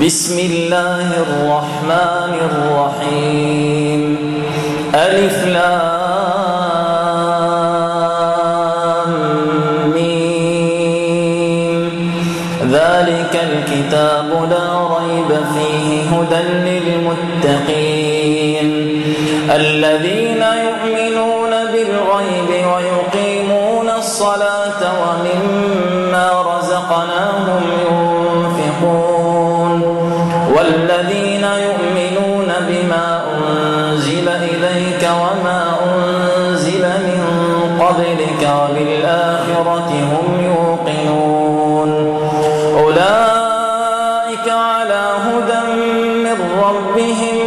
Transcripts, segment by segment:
بسم الله الرحمن الرحيم ألف لام ميم ذلك الكتاب لا ريب فيه هدى للمتقين الذين يؤمنون بالغيب ويقيمون الصلاة ومما رزقناهم ينفقون والذين يؤمنون بما أنزل إليك وما أنزل من قبلك وبالآخرة هم يوقنون أولئك على هدى من ربهم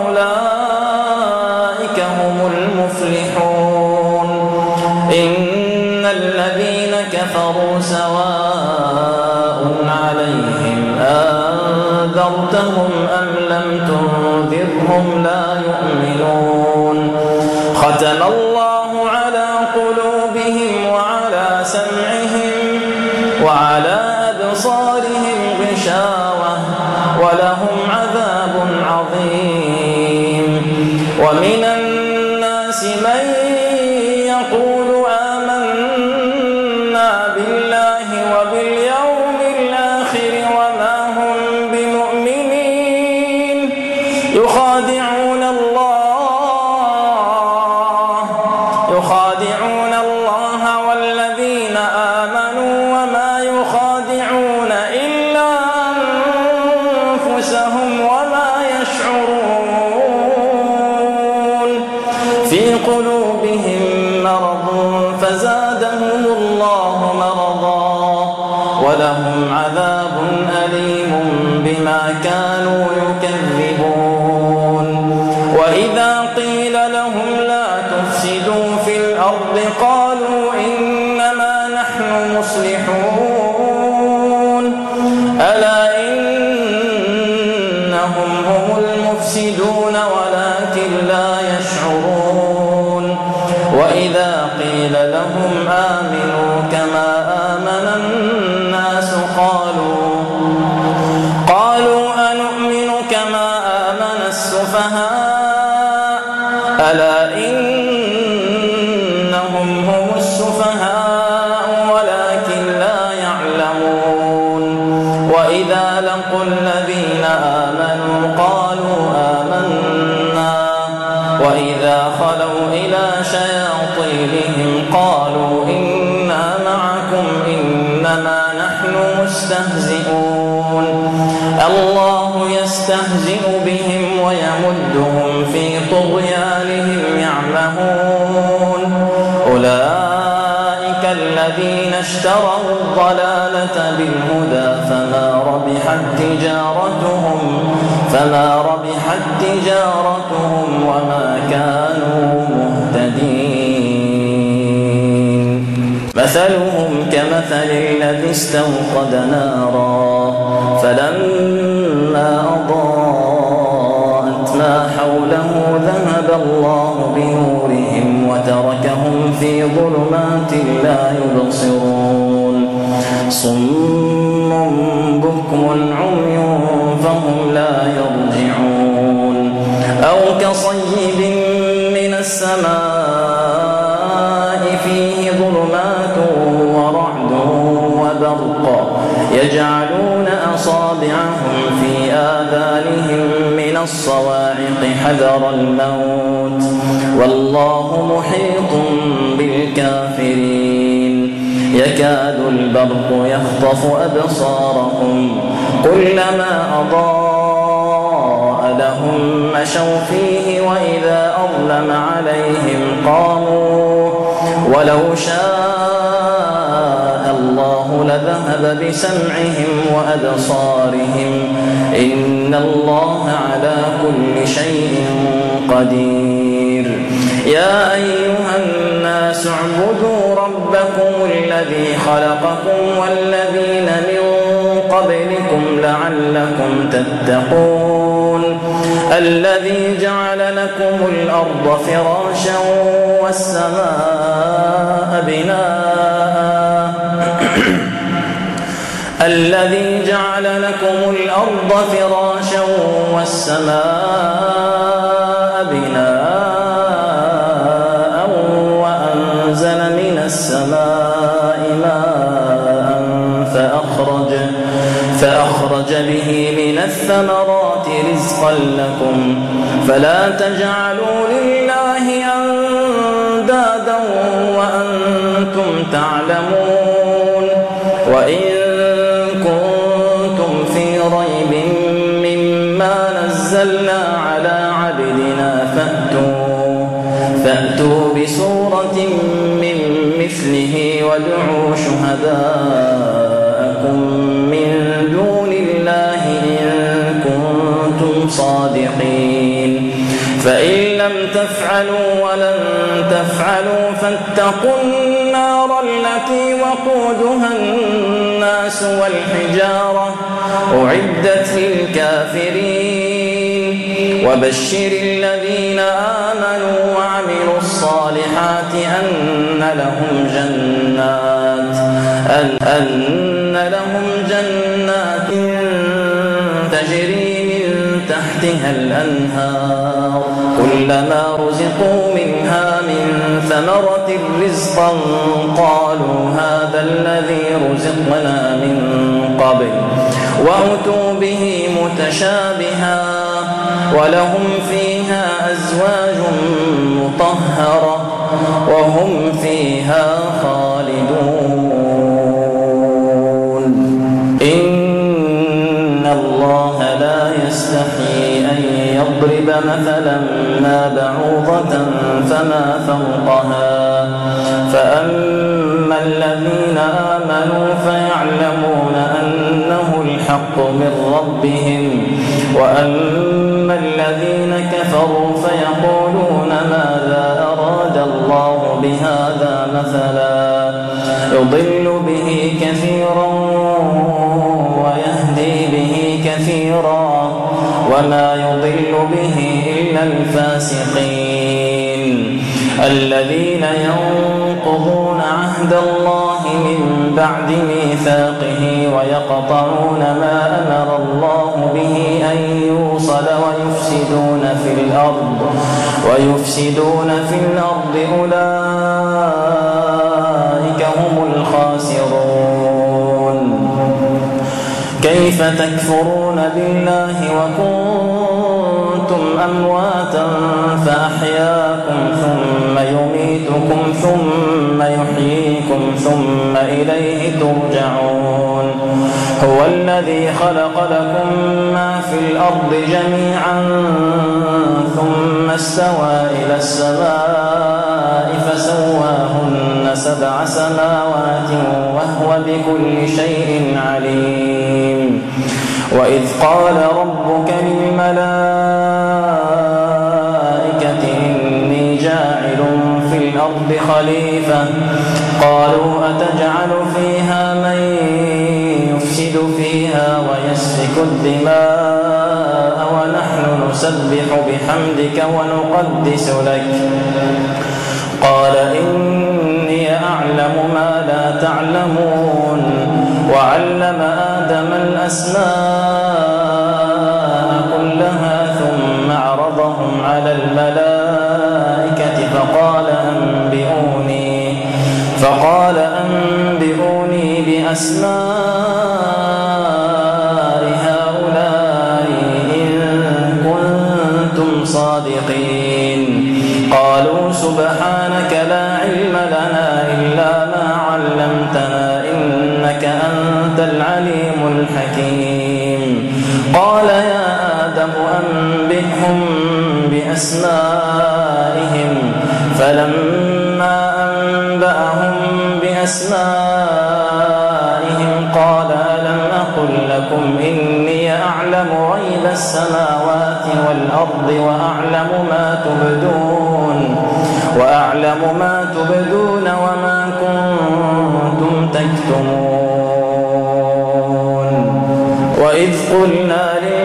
وأولئك هم المفلحون إن الذين كفروا سواء عليهم أنذرتهم أم لم تنذرهم لا يؤمنون ختم الله على قلوبهم وعلى سمعهم وعلى أبصارهم غشاوة ولهم عذاب عظيم ومن الناس من يقول آمنا بالله وباليوم الآخر وما هم بمؤمنين يخادعون الله والذين آمنوا وما يخادعون إلا أنفسهم وما يشعرون في قلوبهم مرض فزادهم الله مرضا ولهم عذاب أليم بما كانوا يكذبون وإذا قيل لهم لا تفسدوا في الأرض قالوا إنما نحن مصلحون ألا إنهم هم المفسدون ولكن لا يشعرون وإذا قيل لهم آمنوا كما آمن الناس قالوا أنؤمن كما آمن السفهاء ألا إنهم هم السفهاء ولكن لا يعلمون وإذا لقوا الذين آمنوا قالوا آمنا وإذا خلوا إلى شياطينهم قالوا إنا معكم إنما نحن مستهزئون الله يستهزئ بهم ويمدهم في طغيانهم يعمهون أولئك الذين اشتروا الضلالة بالهدى فما ربحت تجارتهم وما كانوا مهتدين مثلهم كمثل الذي استوقد نارا فلما أضاءت ما حوله ذهب الله بنورهم وتركهم في ظلمات لا يبصرون صم بكم عمي فهم لا يرجعون أو كصيب من السماء فيه ظلمات ورعد وبرق يجعلون أصابعهم في آذانهم من الصواعق حذر الموت والله محيط بالكافرين يكاد البرق يخطف أبصارهم كلما أضاء لهم مشوا فيه وإذا أظلم عليهم قاموا ولو شاء الله لذهب بسمعهم وأبصارهم إن الله على كل شيء قدير يا أيها الناس اعبدوا ربكم الذي خلقكم والذين من قبلكم لعلكم تتقون الذي جعل لكم الأرض فراشا والسماء بناء الذي جعل لكم الأرض فراشا والسماء بناء وأنزل من السماء ماء فأخرج به من الثمرات رزقا لكم فلا تجعلوا لله أندادا وأنتم تعلمون وإن كنتم في ريب مما نزلنا على عبدنا فأتوا بسورة من مثله وادعوا شهداءكم من دون الله إن كنتم صادقين فإن لم تفعلوا ولن تفعلوا فاتقوا النار التي وقودها الناس والحجارة أعدت للكافرين وبشر الذين آمنوا وعملوا الصالحات أن لهم جنات تجري من تحتها الأنهار كلما رزقوا منها من ثمرة رزقا قالوا هذا الذي رزقنا من قبل وأتوا به متشابها ولهم فيها أزواج مطهرة وهم فيها خالدون إن الله لا يستحي أن يضرب مثلا ما بعوضة فما فوقها فأما الذين آمنوا فيعلمون أنه الحق من ربهم وأما الذين كفروا فيقولون ماذا أراد الله بهذا مثلا يضل به كثيرا ويهدي به كثيرا وما يضل به إلا الفاسقين الذين ينقضون عهد الله من بعد ميثاقه ويقطعون ما أمر الله به أن يوصل ويفسدون في الأرض أولئك هم الخاسرون كيف تكفرون بالله وكنتم أمواتا فأحياكم ثم يميتكم ثم يحييكم ثم إليه ترجعون هو الذي خلق لكم ما في الأرض جميعا ثم استوى إلى السماء فسواهن 7 سماوات وهو بكل شيء عليم وإذ قال ربك للملائكة إني جاعل في الأرض خليفة قالوا أتجعل فيها من يفسد فيها ويسفك الدماء ونحن نسبح بحمدك ونقدس لك قال إني أعلم ما لا تعلمون وعلم آدم الأسماء كلها ثم عرضهم على الملائكة فقال أنبئوني بأسماء هؤلاء إن كنتم صادقين قالوا سبحانك لا علم لنا إلا ما علمتنا إنك أنت العليم الحكيم قال يا آدم أنبئهم بأسمائهم فلما أنبأهم بأسمائهم قال ألم أقل لكم إني أعلم غيب السماوات والأرض وأعلم ما تبدون وما كنتم تكتمون وإذ قلنا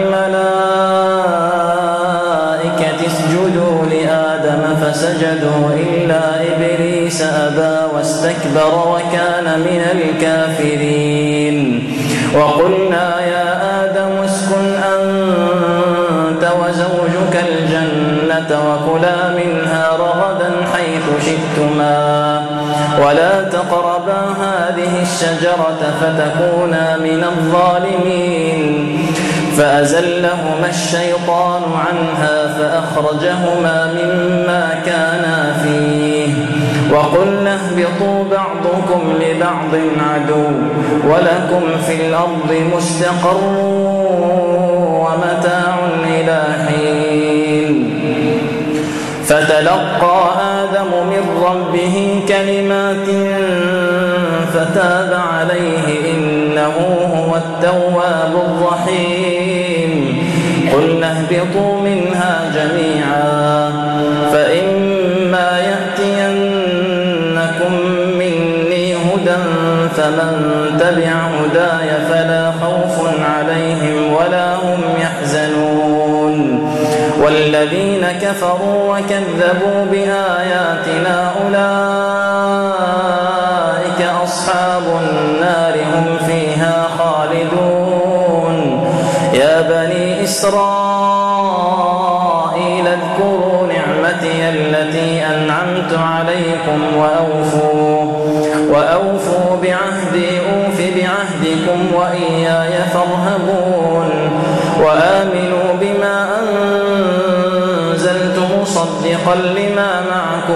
للملائكة اسجدوا لآدم فسجدوا إلا إبليس أبى واستكبر وكان من الكافرين وقلنا يا آدم اسكن أنت وزوجك الجنة وكلا منها رغدا حيث شئتما ولا تقربا هذه الشجرة فتكونا من الظالمين فأزلهما الشيطان عنها فأخرجهما مما كانا فيه وقلنا اهبطوا بعضكم لبعض عدو ولكم في الأرض مستقر ومتاع إلى حين فتلقى آدم من ربه كلمات فتاب عليه إنه هو التواب الرحيم قلنا اهبطوا منها جميعا فإما يأتينكم مني هدى فمن تبع هداي فلا خوف عليهم ولا هم يحزنون والذين كفروا وكذبوا بآياتنا أولئك أصحاب النار هم فيها خالدون يا بني إسرائيل اذكروا نعمتي التي أنعمت عليكم وأوفوا بعهدي أوف بعهدكم وإياي فارهبون وآمنوا بما أنزلت مصدقا لما معكم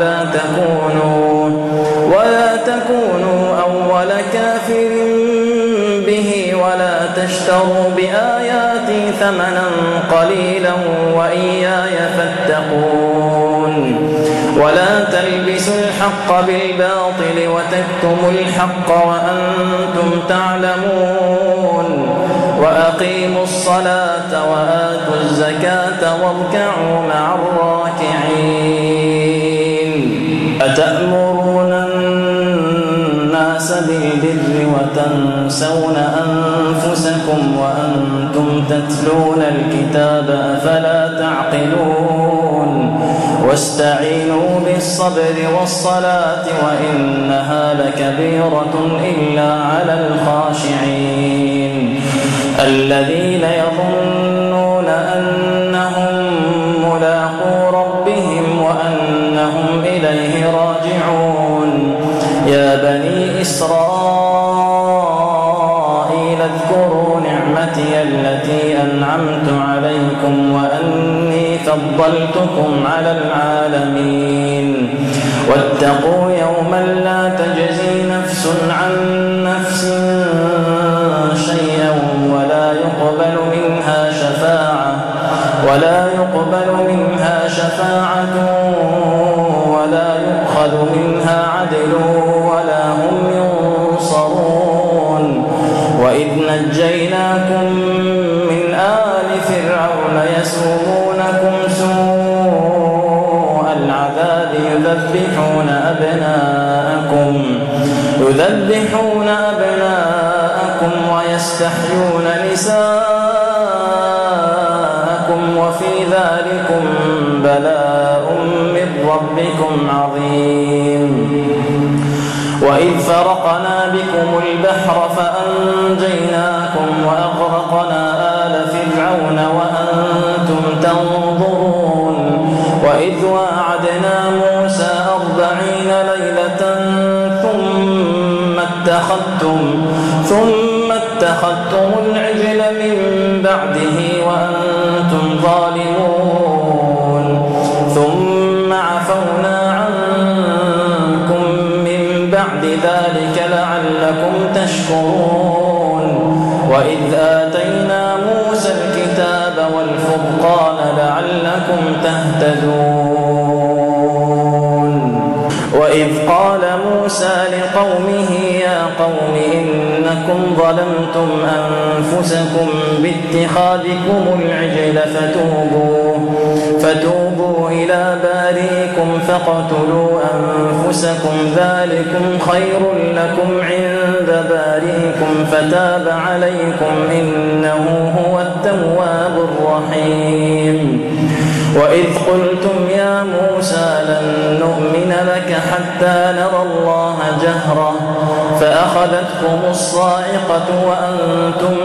ولا تكونوا أول كافر به ولا تشتروا بآياتي ثمنا قليلا وإياي فاتقون ولا تلبسوا الحق بالباطل وتكتموا الحق وأنتم تعلمون وأقيموا الصلاة وآتوا الزكاة واركعوا مع الراكعين أتأمرون الناس بالبر وتنسون أنفسكم وأنتم تتلون الكتاب أفلا تعقلون واستعينوا بالصبر والصلاة وإنها لكبيرة إلا على الخاشعين الذين يظنون أنهم ملاقو ربهم وأنهم إليه راجعون يا بني إسرائيل اذكروا نعمتي التي أنعمت عليكم وأني فضلتكم على العالمين واتقوا يوما لا تجزي نفس عن نفس شيئا ولا يقبل منها شفاعة ولا يؤخذ منها عدل ولا هم ينصرون وإذ نجيناكم من آل فرعون يسومونكم سوء العذاب يذبحون أبناءكم ويستحيون نساءكم وفي ذلكم بلاء من ربكم عظيم وإذ فرقنا بكم البحر فأنجيناكم وأغرقنا آل فرعون وأنتم تنظرون وإذ واعدنا موسى 40 ليلة ثم اتخذتم العجل من بعده وأنتم ظالمون ثم عفونا عنكم من بعد ذلك لعلكم تشكرون وإذ آتينا موسى الكتاب والفرقان لعلكم تهتدون وإذ قال موسى لقومه يا قوم إنكم ظلمتم أنفسكم باتخاذكم العجل فتوبوا إلى بارئكم فاقتلوا أنفسكم ذلكم خير لكم عند بارئكم فتاب عليكم إنه هو التواب الرحيم وإذ قلتم يا موسى لن نؤمن لك حتى نرى الله جهرة فأخذتكم الصاعقة وأنتم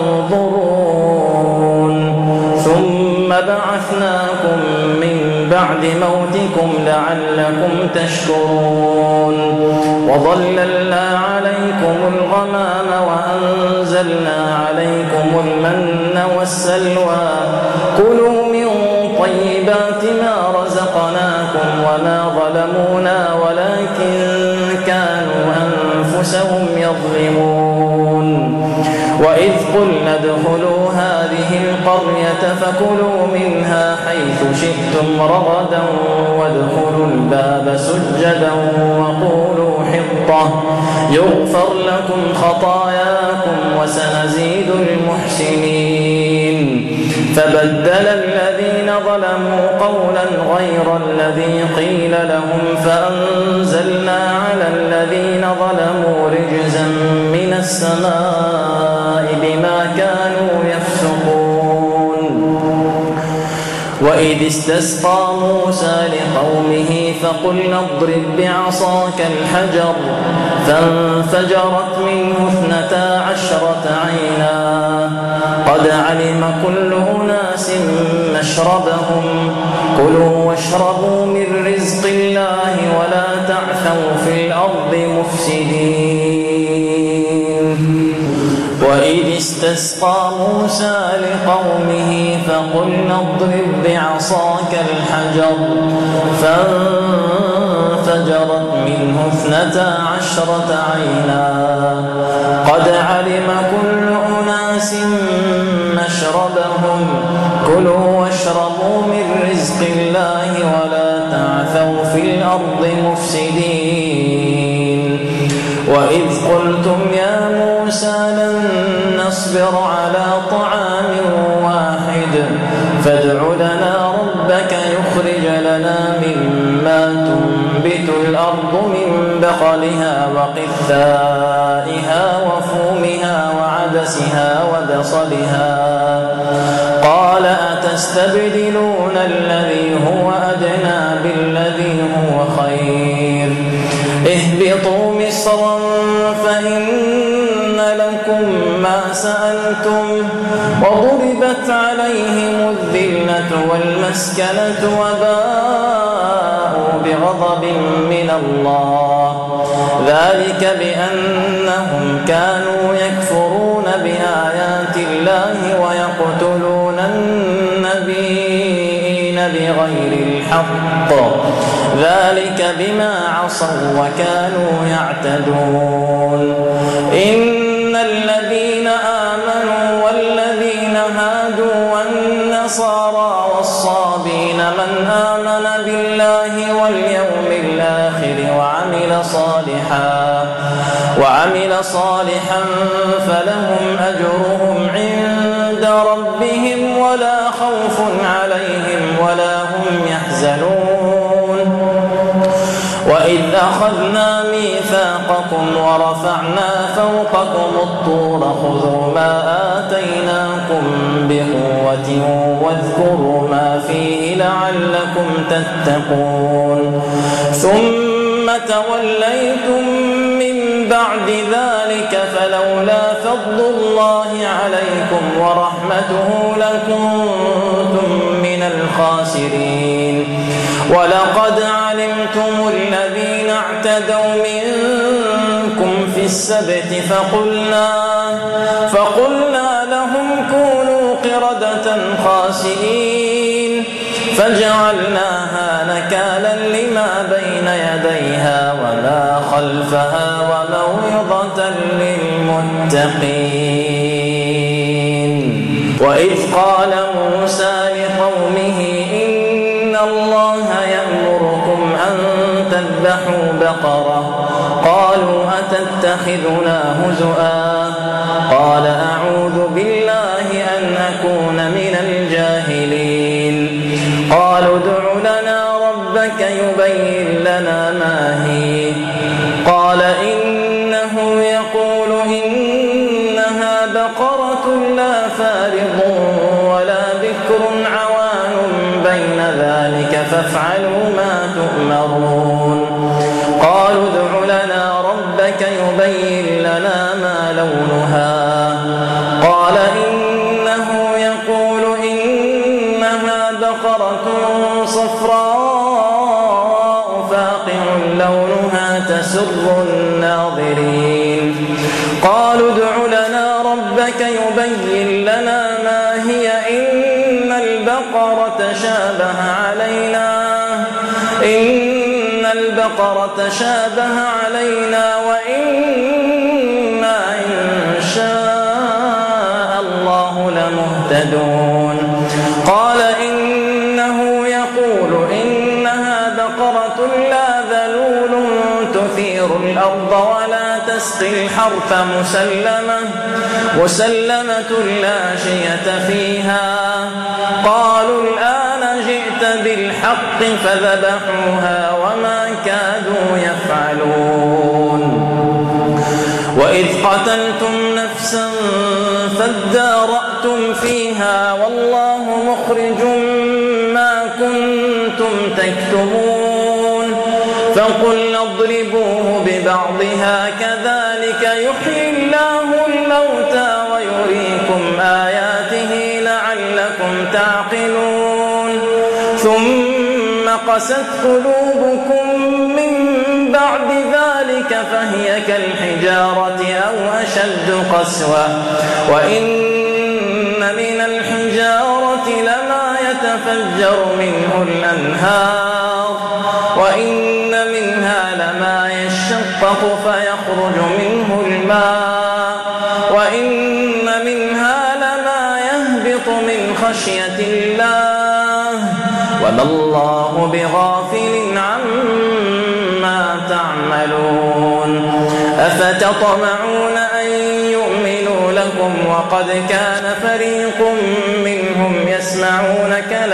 تنظرون ثم بعثناكم من بعد موتكم لعلكم تشكرون وظللنا عليكم الغمام وأنزلنا عليكم المن والسلوى كلوا من طيبات ما رزقناكم وما ظلمونا ولكن كانوا أنفسهم يظلمون وإذ قلنا ادخلوا هذه القرية فكلوا منها حيث شئتم رغدا وادخلوا الباب سجدا وقولوا حطة يغفر لكم خطاياكم وسنزيد المحسنين فبدل الذين ظلموا قولا غير الذي قيل لهم فأنزلنا على الذين ظلموا رجزا من السماء بما كانوا يفسقون وإذ استسقى موسى لقومه فقلنا اضرب بعصاك الحجر فانفجرت منه 12 عينا قد علم كل أناس مشربهم كلوا واشربوا من رزق الله ولا تعثوا في الأرض مفسدين وإذ استسقى موسى لقومه فقلنا اضرب بعصاك الحجر فانفجرت منه 12 عينا قد علم كل أناس مشربهم كلوا واشربوا من رزق الله ولا تعثوا في الأرض مفسدين وإذ قلتم يا موسى لن نصبر على طعام واحد فادع لنا ربك يخرج لنا مما تنبت الأرض من بقلها وقثائها وفومها وعدسها ودصلها قال أتستبدلون الذي هو أدنى بالذي هو خير اهبطوا مصرا فإن لكم ما سألتم وضربت عليهم الذلة والمسكنة وباءوا بغضب من الله ذلك بأنهم كانوا يكفرون بآيات الله ويقتلون النبيين بغير الحق ذلك بما عصوا وكانوا يعتدون إن الذين آمنوا والذين هادوا والنصارى والصابين من آمن بالله واليوم الآخر وعمل صالحا فلهم أجرهم عند ربهم ولا خوف عليهم ولا هم يحزنون وإذ أخذنا ميثاقكم ورفعنا فوقكم الطور خذوا ما آتيناكم بقوة واذكروا ما فيه لعلكم تتقون ثم توليتم من بعد ذلك فلولا فضل الله عليكم ورحمته لكنتم من الخاسرين ولقد علمتم الذين اعتدوا منكم في السبت فقلنا لهم كونوا قردة خاسئين فجعلناها نكالا لما بين يديها وما خلفها وموعظة للمتقين وإذ قال موسى لقومه إن الله يأمركم أن تذبحوا بقرة قالوا أتتخذنا هزؤا قال أعوذ بالله أن أكون من الجاهلين قالوا ادع لنا ربك يبين لنا ما هي قال إنه يقول إنها بقرة لا فارض ولا بكر عوان بين ذلك فافعلوا ما تؤمرون يبين لنا ما لونها. قال إنه يقول إنها بقرة صفراء فاقع لونها تسر الناظرين. قالوا ادع لنا ربك يبين لنا ما هي إن البقرة تشابه علينا وإنا إن شاء الله لمهتدون. قال إنه يقول إنها بقرة لا ذلول تثير الأرض ولا تسقي الحرث مسلمة لا شية فيها. قالوا الآن جئت بالحق فذبحوها وما كادوا يفعلون. وإذ قتلتم نفسا فادارأتم فيها والله مخرج ما كنتم تكتمون. فقلنا اضربوه ببعضها كذلك يحيي الله الموتى ويريكم آياته لعلكم تعقلون. ثم قست قلوبكم من بعد ذلك فهي كالحجارة أو أشد قسوة. وإن من الحجارة لما يتفجر منه الأنهار وإن منها لما يشقق فيخرج منه الماء وإن منها لما يهبط من خشية الله وما الله بغافل عما تعملون. أفتطمعون أن يؤمنوا لكم وقد كان فريق منهم يسمعون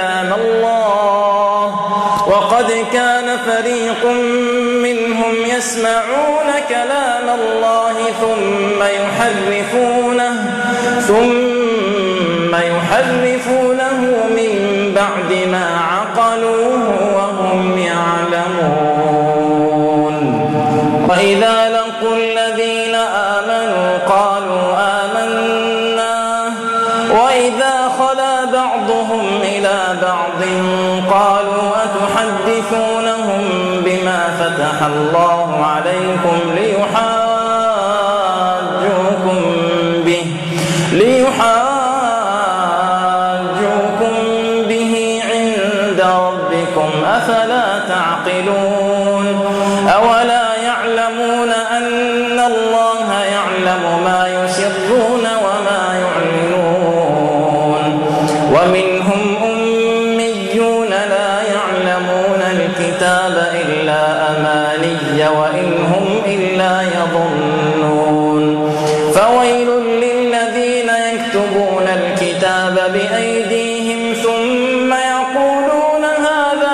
كلام الله ثم يحرفونه من بعد ما عقلوه وهم يعلمون. وإذا لقوا الذين آمنوا قالوا آمنا وإذا خلا بعضهم إلى بعض قالوا أتحدثونهم بما فتح الله عليكم ليحاجوكم به عند ربكم أفلا تعقلون. أولا يعلمون أن الله يعلم ما يسرون وما يعلنون. ومنهم أميون لا يعلمون الكتاب إلا أماني وإن هم إلا يظنون. فويل للذين يكتبون الكتاب بأيديهم ثم يقولون هذا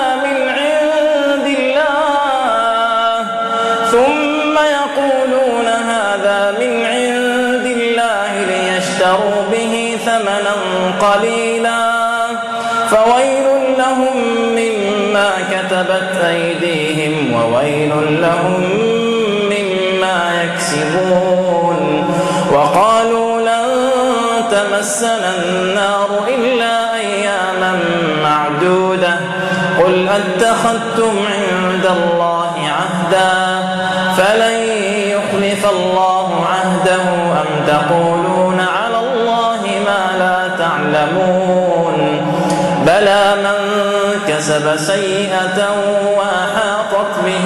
من عند الله ليشتروا به ثمنا قليلا فويل لهم مما كتبت أيديهم وويل لهم مما يكسبون. وقالوا لن تمسنا النار إلا أياما معدودة قل أتخذتم عند الله عهدا فلن يخلف الله عهده أم تقولون على الله ما لا تعلمون. بلى من كسب سيئة وأحاطت به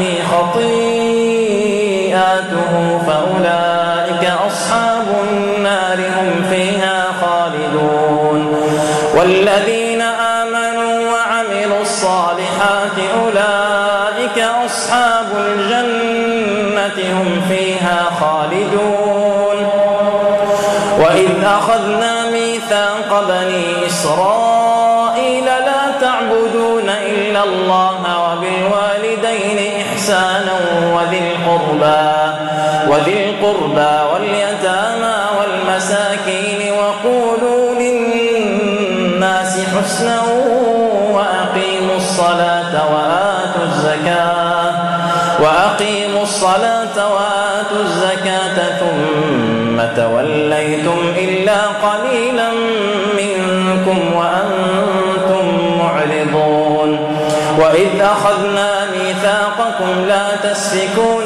خطيئاته فأولئك أصحاب النار هم فيها خالدون. والذين آمنوا وعملوا الصالحات أولئك أصحاب الجنة هم فيها خالدون. وإذ أخذنا ميثاق بني إسرائيل لا تعبدون إلا الله وبالوالدين إحسانا وذي القربى واليتامى والمساكين وقولوا للناس حسنا وأقيموا الصلاة وآتوا الزكاة توليتم إلا قليلا منكم وأنتم معرضون وإذ أخذنا ميثاقكم لا تسفكون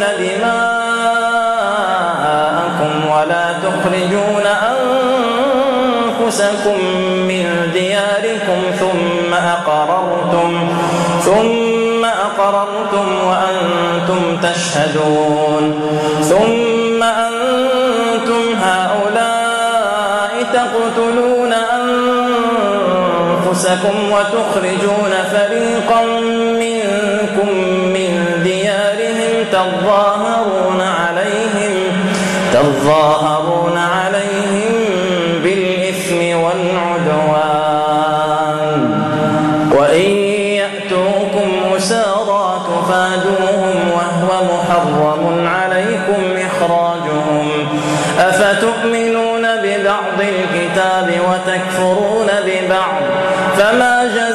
دماءكم ولا تخرجون أنفسكم من دياركم ثم أقررتم وأنتم تشهدون ثم أنتم هؤلاء تقتلون أنفسكم وتخرجون فريقا منكم من ديارهم تظاهرون عليهم بالإثم والعدوان وإن يأتوكم أسارى تفادوهم وهو محرم عليكم إخراجهم أفتؤمنون ببعض الكتاب وتكفرون ببعض فما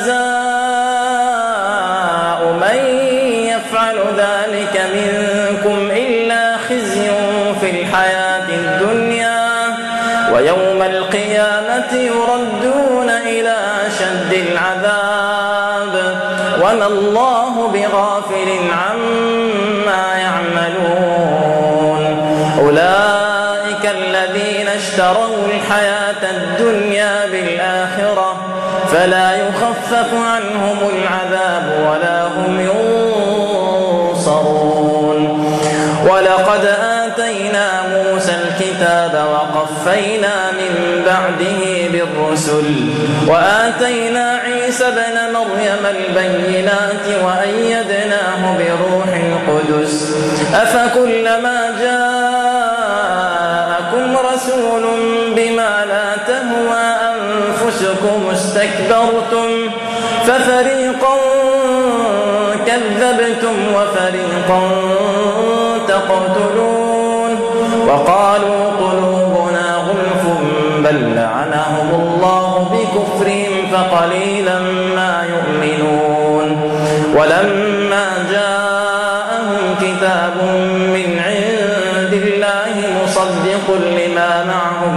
جزاء من يفعل ذلك منكم إلا خزي في الحياة الدنيا ويوم القيامة يردون إلى أشد العذاب وما الله بغافل عما يعملون أولئك الذين اشتروا الحياة الدنيا بالآخرة فلا يخفف عنهم العذاب ولا هم ينصرون ولقد آتينا موسى الكتاب وقفينا من بعده بالرسل وآتينا عيسى ابن مريم البينات وأيدناه بروح القدس أفكلما جاءكم رسول بما لا تهوى أنفسكم استكبرتم ففريقا كذبتم وفريقا تقتلون وقالوا قلوبنا غلف بل لعنهم الله بكفرهم فقليلا ما يؤمنون ولما جاءهم كتاب من عند الله مصدق لما معهم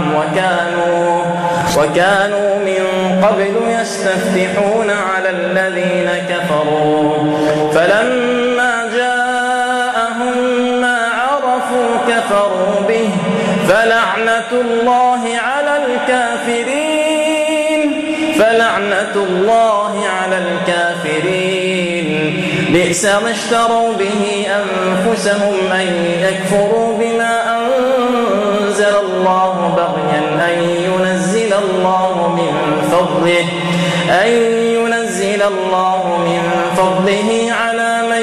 وكانوا من قبل يستفتحون على الذين كفروا فلما جاءهم ما عرفوا كفروا به فلعنة الله على الكافرين بئس ما اشتروا به أنفسهم أن يكفروا بما أنزل الله بغيا أن ينزل الله من فضله على من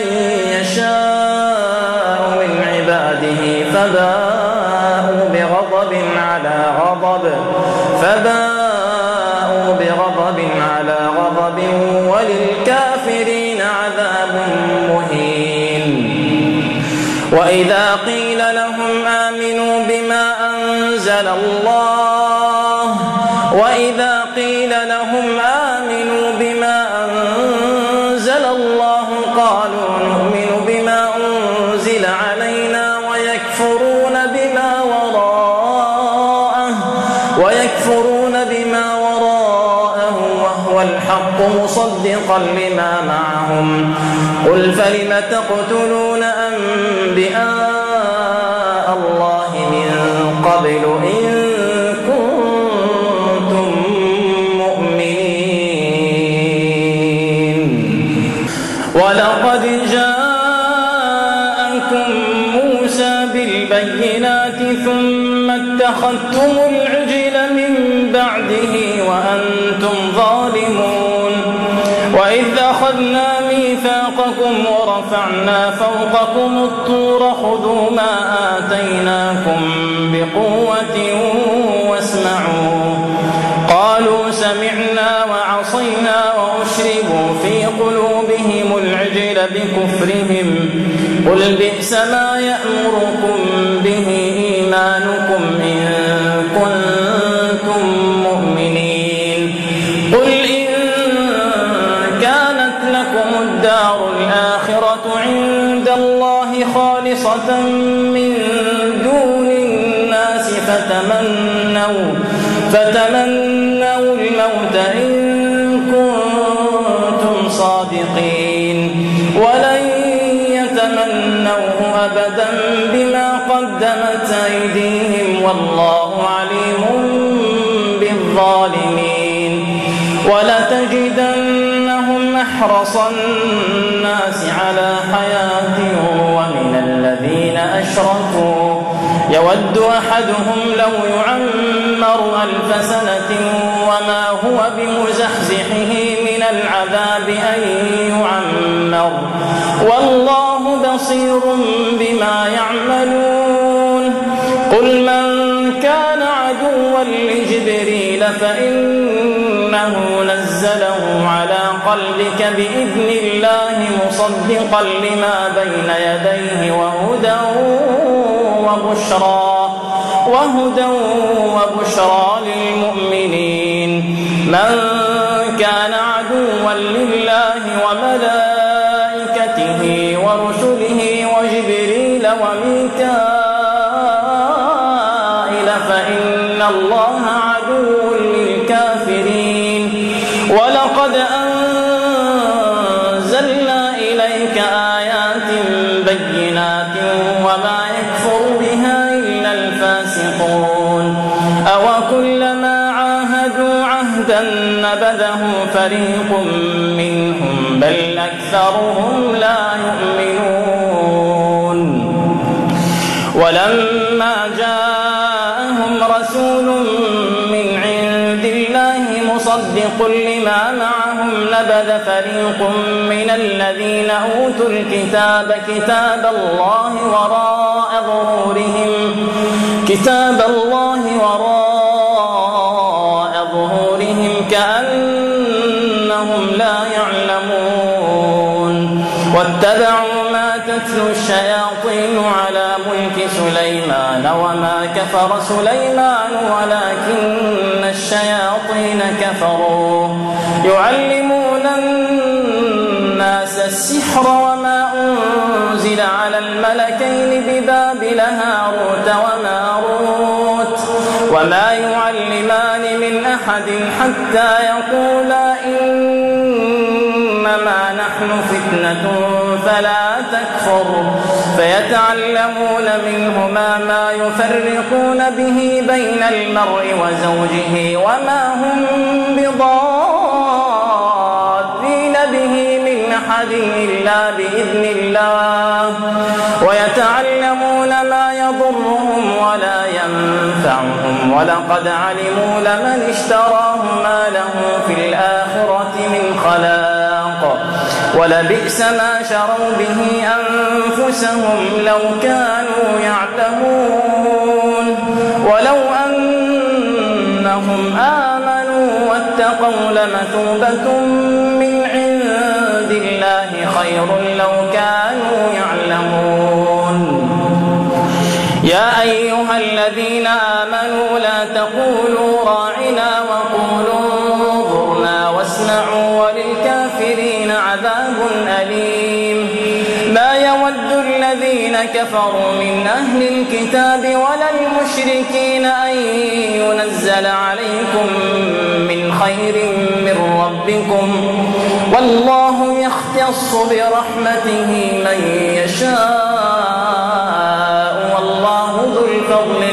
يشاء من عباده فباءوا بغضب على غضب وللكافرين عذاب مهين وإذا قيل لهم آمنوا بما أنزل الله قالوا نؤمن بما أنزل علينا ويكفرون بما وراءه وهو الحق مصدقا لما معهم قل فلم تقتلون أنبياء الله من قبل إن كنتم مؤمنين ولقد جاءكم موسى بالبينات ثم اتخذتم العجل من بعده وأنتم ظالمون وإذ أخذنا ميثاقكم ورفعنا فوقكم الطور خذوا ما آتيناكم بقوة واسمعوا قالوا سمعنا وعصينا وأشربوا في قلوبهم العجل بكفرهم قل بئس ما يأمركم به إيمانكم إن كنتم مؤمنين قل إن كانت لكم الدار الآخرة عند الله خالصة من دون الناس فتمنوا الموت إن كنتم صادقين ولن يتمنوه أبدا بما قدمت أيديهم والله عليم بالظالمين. ولتجدنهم أحرص الناس على حياة ومن الذين أشركوا يود أحدهم لو يعمر 1000 سنة وما هو بمزحزحه من العذاب أن يعمر والله بصير بما يعملون. قل من كان عدوا لجبريل فإنه نزله على قلبك بإذن الله مصدقا لما بين يديه وهدى وبشرى للمؤمنين. من كان عدوا لله وملائكته ورسله وجبريل وميكائيل فإن الله عدو للكافرين. ولقد أنزلنا إليك آيات بينات وما يكفر بها إلا الفاسقون. أوكلما عاهدوا عهدا نبذه فريق منهم بل أكثرهم لا يؤمنون. ولما جاءهم رسول من عند الله مصدق لما معهم نبذ فريق من الذين أوتوا الكتاب كتاب الله وراء ظهورهم كأنهم لا يعلمون. واتبعوا ما تتلو الشياطين على ملك سليمان وما كفر سليمان ولكن الشياطين كفروا يعلمون الناس السحر وما أنزل على الملكين ببابل هاروت وماروت وما يعلمان من أحد حتى يقولا إنما نحن فتنة فلا تكفر فيتعلمون منهما ما يفرقون به بين المرء وزوجه وما هم بضارين به من أحد إلا بإذن الله ويتعلمون ما يضرهم ولا ينفعهم ولقد علموا لمن اشتراه ما له في الآخرة من خلاق ولبئس ما شروا به أنفسهم لو كانوا يعلمون. ولو أنهم آمنوا واتقوا لمثوبة من عند الله خير لو كانوا يعلمون. يا أيها الذين آمنوا لا تقولوا راعنا وقولوا انظرنا واسمعوا وللكافرين عذاب أليم. ما يود الذين كفروا من أهل الكتاب ولا المشركين أن ينزل عليكم من خير من ربكم والله يختص برحمته من يشاء والله ذو الفضل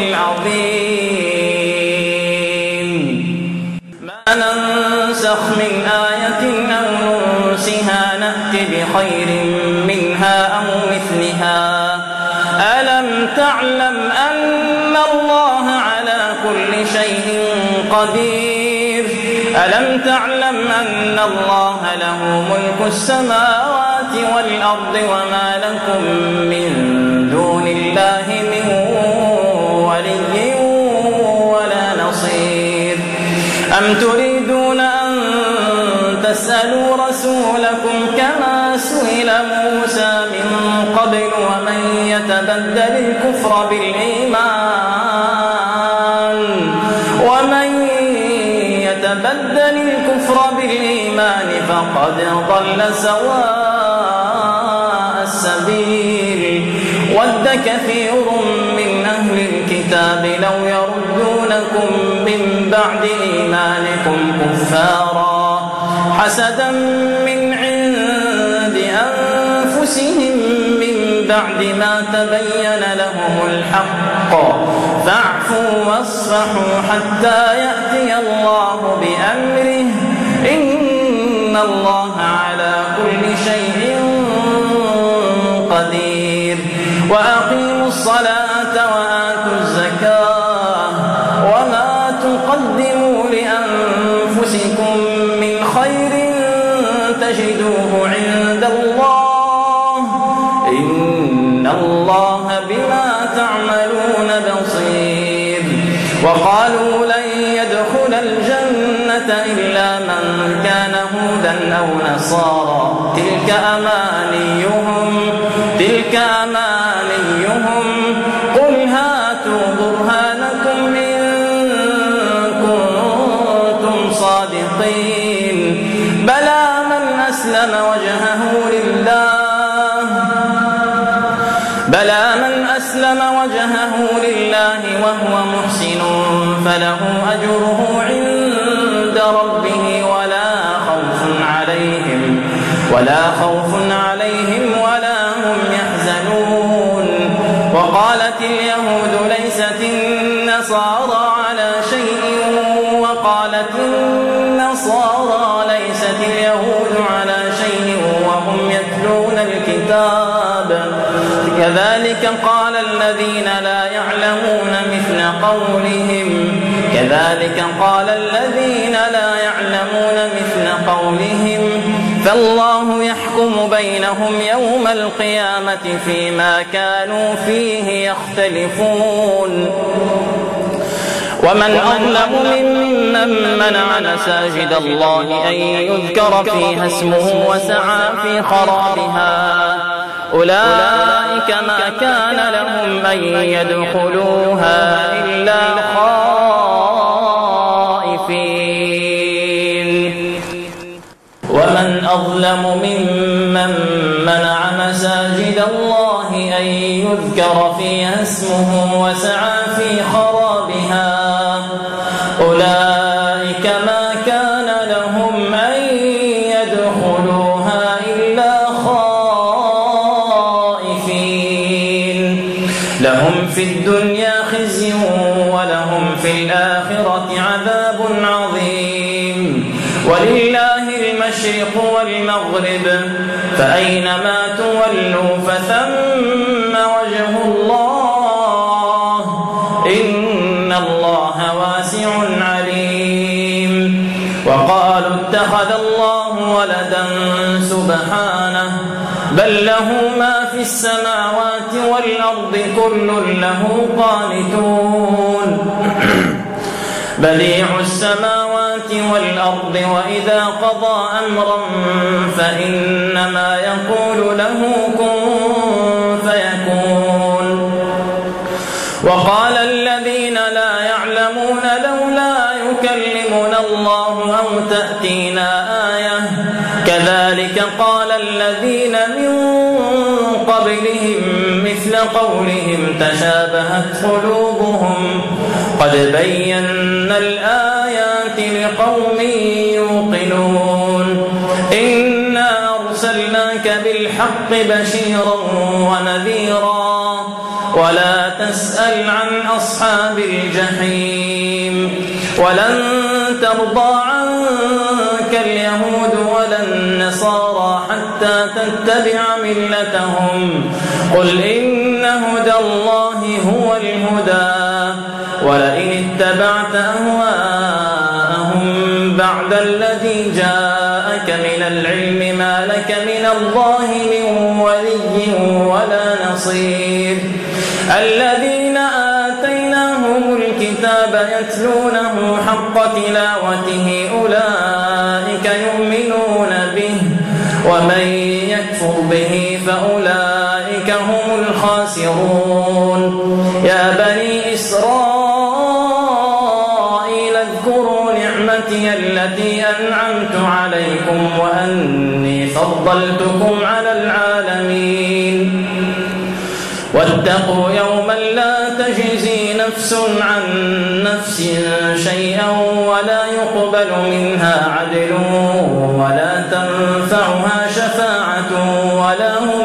العظيم. ما ننسخ من آية أو ننسها نأت بخير منها أو مثلها. ألم تعلم أن الله على كل شيء قدير. ألم تعلم أن الله له ملك السماوات والأرض وما لكم من دون الله من ولي ولا نصير. أم تريدون أن تسألوا رسولكم كما سئل موسى من قبل ومن يتبدل الكفر بالإيمان فقد ضل سواء السبيل. ود كثير من أهل الكتاب لو يرد بعد إيمانكم كفارا حسدا من عند أنفسهم من بعد ما تبين لهم الحق فاعفوا واصفحوا حتى يأتي الله بأمره إن الله على كل شيء قدير وأقيموا الصلاة وآتوا الزكاة وما تقدموا لأنفسكم من خير تجدوه عند الله إن الله بما تعملون بصير وقالوا لن يدخل الجنة إلا من كان هودا أو نصارى تلك أمانيهم قل هاتوا برهانكم إن كنتم صادقين بلى من أسلم وجهه لله وهو محسن فله أجره عند ربه ولا خوف عليهم ولا هم يحزنون وقالت اليهود ليست النصارى على شيء وقالت النصارى ليست اليهود على شيء وهم يتلون الكتاب كذلك قال الذين لا يعلمون مثل قولهم فالله يحكم بينهم يوم القيامة فيما كانوا فيه يختلفون ومن أظلم ممن منع مساجد الله أن يذكر فيها اسمه وسعى في خرابها أولئك ما كان لهم أن يدخلوها إلا خائفين ومن أظلم ممن منع مساجد الله أن يذكر فيها اسمه وسعى في خرابها أولئك ما كان لهم أن يدخلوها إلا خائفين لهم في الدنيا خزي ولهم في الآخرة عذاب عظيم ولله المشرق والمغرب فأينما تولوا فثم وجه الله إن الله واسع عليم وقالوا اتخذ الله ولدا سبحانه بل له ما في السماوات والأرض كل له قانتون بديع السماوات والأرض وإذا قضى أمرا فإنما يقول له كن فيكون وقال الذين لا يعلمون لولا يكلمنا الله أو تأتينا آية كذلك قال الذين من قبلهم مثل قولهم تشابهت قلوبهم قد بينا الآيات لقوم يوقنون إنا أرسلناك بالحق بشيرا ونذيرا ولا تسأل عن أصحاب الجحيم ولن ترضى عنك اليهود ولا النصارى حتى تتبع ملتهم قل إن هدى الله هو الهدى ولئن اتبعت أهواءهم بعد الذي جاءك من العلم ما لك من الله من ولي ولا نصير الذين آتيناهم الكتاب يتلونه حق تلاوته أولئك يؤمنون به ومن يكفر به فأولئك هم الخاسرون يا بني إسرائيل اذكروا نعمتي التي أنعمت عليكم وأني فضلتكم على العالمين واتقوا يوما لا تجزي نفس عن نفس شيئا منها عدل ولا تنفعها شفاعة ولا هم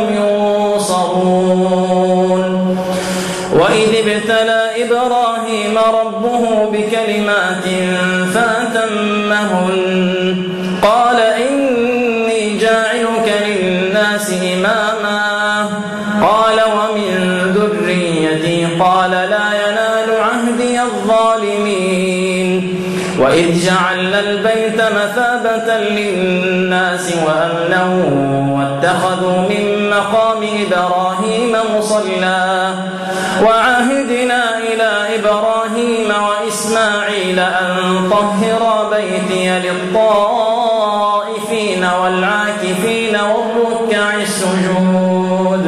ينصرون. وإذ ابتلى إبراهيم ربه بكلمات فأتمهن قال إني جاعلك للناس إماما قال ومن ذريتي قال لا ينال عهدي الظالمين. وإذ جعلنا البيت مثابة للناس وأمنا واتخذوا من مقام إبراهيم مصلى وعهدنا إلى إبراهيم وإسماعيل أن طهرا بيتي للطائفين والعاكفين والركع السجود.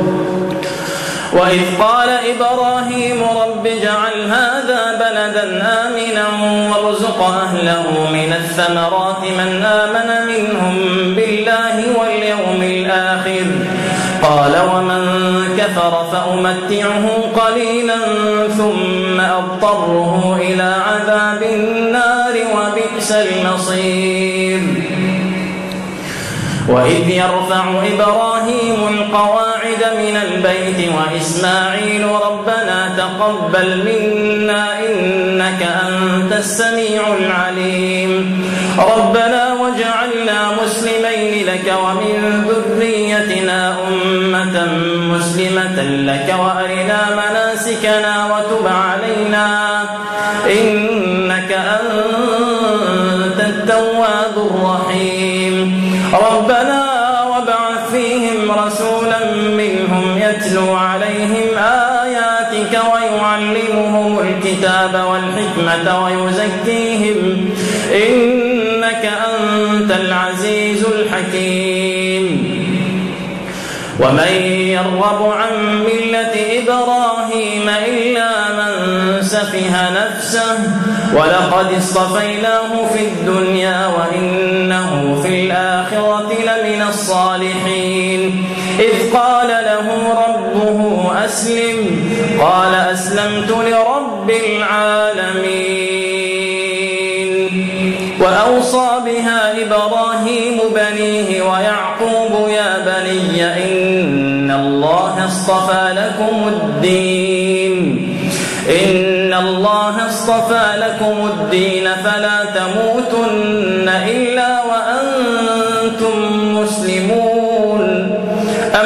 وإذ قال إبراهيم رب اجعل هذا بلدا آمنا وارزق أهله من الثمرات من آمن منهم بالله واليوم الآخر قال ومن كفر فأمتعه قليلا ثم أضطره إلى عذاب النار وبئس المصير. وإذ يرفع إبراهيم القواعد من البيت وإسماعيل ربنا تقبل منا إنك أنت السميع العليم ربنا واجعلنا مسلمين لك ومن ذريتنا أمة مسلمة لك وأرنا مناسكنا وتب علينا إنك أنت التواب الرحيم ربنا وابعث فيهم رسولا منهم يتلو عليهم آياتك ويعلمهم الكتاب والحكمة ويزكيهم إنك أنت العزيز الحكيم. ومن يرغب عن ملة إبراهيم إلا من سفه نفسه ولقد اصطفيناه في الدنيا وإنه في الآخرة لمن الصالحين. إذ قال له ربه أسلم قال أسلمت لرب العالمين. وأوصى بها إبراهيم بنيه ويعقوب يا بني إن الله اصطفى لكم الدين فلا تموتن إلا وأنتم مسلمون. أم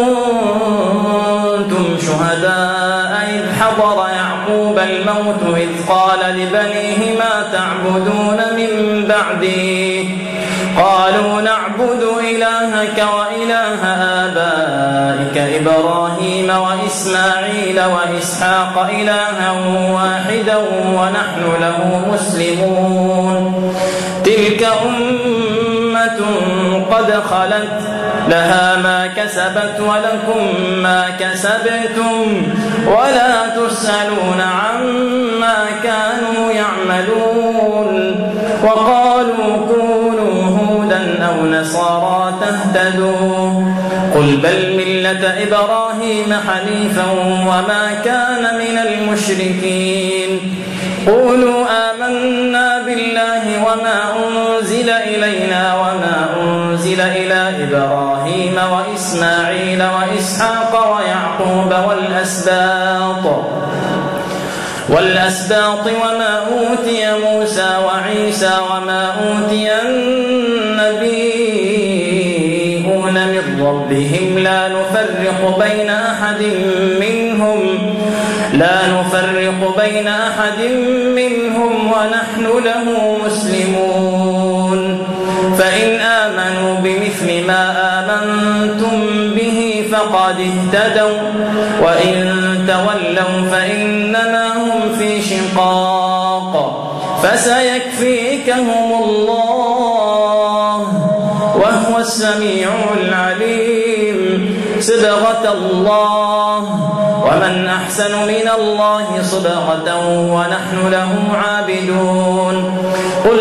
كنتم شهداء إذ حضر يعقوب الموت إذ قال لبنيه ما تعبدون من بعدي قالوا نعبد إلهك وإله آبائك إبراهيم وإسماعيل وإسحاق إلها واحدا ونحن له مسلمون. تلك أمة قد خلت لها ما كسبت ولكم ما كسبتم ولا تسألون عما كانوا يعملون. وقالوا كونوا هودا أو نصارى تهتدوا قل بل ملة إبراهيم حنيفا وما كان من المشركين. قولوا آمنا بالله وما أنزل إلينا وما أنزل إلى إبراهيم وإسماعيل وإسحاق ويعقوب والأسباط وما أوتي موسى وعيسى وما أوتي النبيون من ربهم لا نفرق بين أحد منهم ونحن له مسلمون. فإن آمنوا بمثل ما آمنتم به فقد اهتدوا وإن تولوا فإنما هم في شقاق فسيكفيكهم الله وهو السميع العليم. صبغة الله ومن أحسن من الله صبغة ونحن له عابدون. قل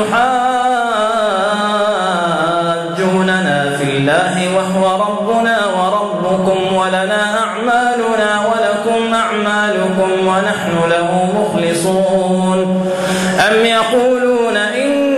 لتحاجوننا في الله وهو ربنا وربكم ولنا أعمالنا ولكم أعمالكم ونحن له مخلصون. أم يقولون إن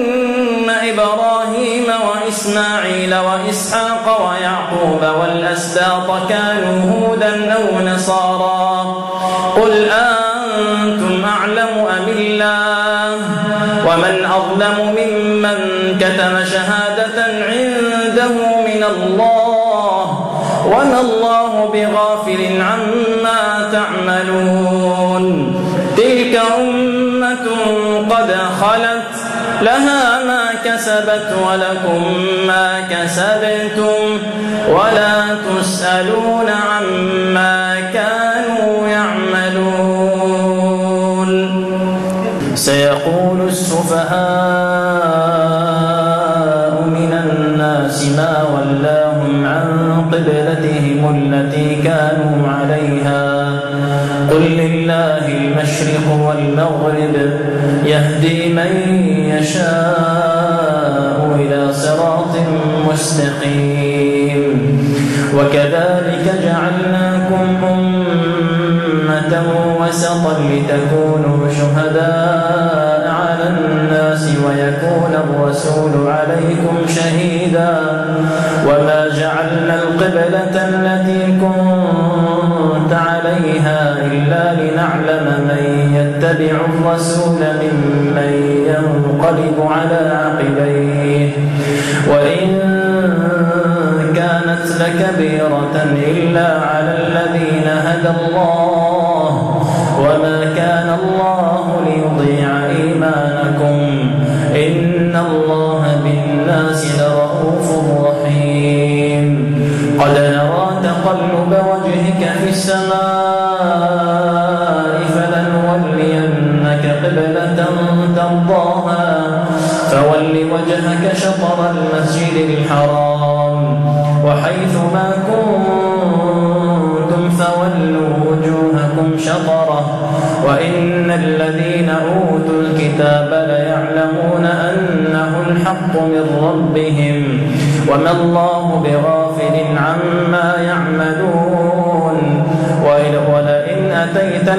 وإسماعيل وإسحاق ويعقوب والأسباط كانوا هودا أو نصارى قل أنتم أعلم أم الله ومن أظلم ممن كتم شهادة عنده من الله وما الله بغافل عما تعملون تلك أمة قد خلت لها ما كسبت ولكم ما كسبتم ولا تسألون عما كانوا يعملون سيقول السفهاء من الناس ما ولاهم عن قبلتهم التي كانوا عليها قل لله المشرق والمغرب يهدي من يشاء إلى صراط مستقيم وكذلك جعلناكم أمة وسطا لتكونوا شهداء على الناس ويكون الرسول عليكم شهيدا وما جعلنا القبلة التي كنت عليها إلا لنعلم من يتبع الرسول ممن ينقلب على عقبيه وإن كانت لكبيرة إلا على الذين هدى الله وما كان الله ليضيع إيمانكم إن الله بالناس لرؤوف رحيم قد نرى تقلب وجهك في السماء فلنولينك قبلة ترضاها فول وجهك شطر المسجد الحرام وحيث ما كنتم فولوا وجوهكم شطره وإن الذين أوتوا الكتاب ليعلمون أنه الحق من ربهم وما الله بغافل عما يعملون ولئن أتيت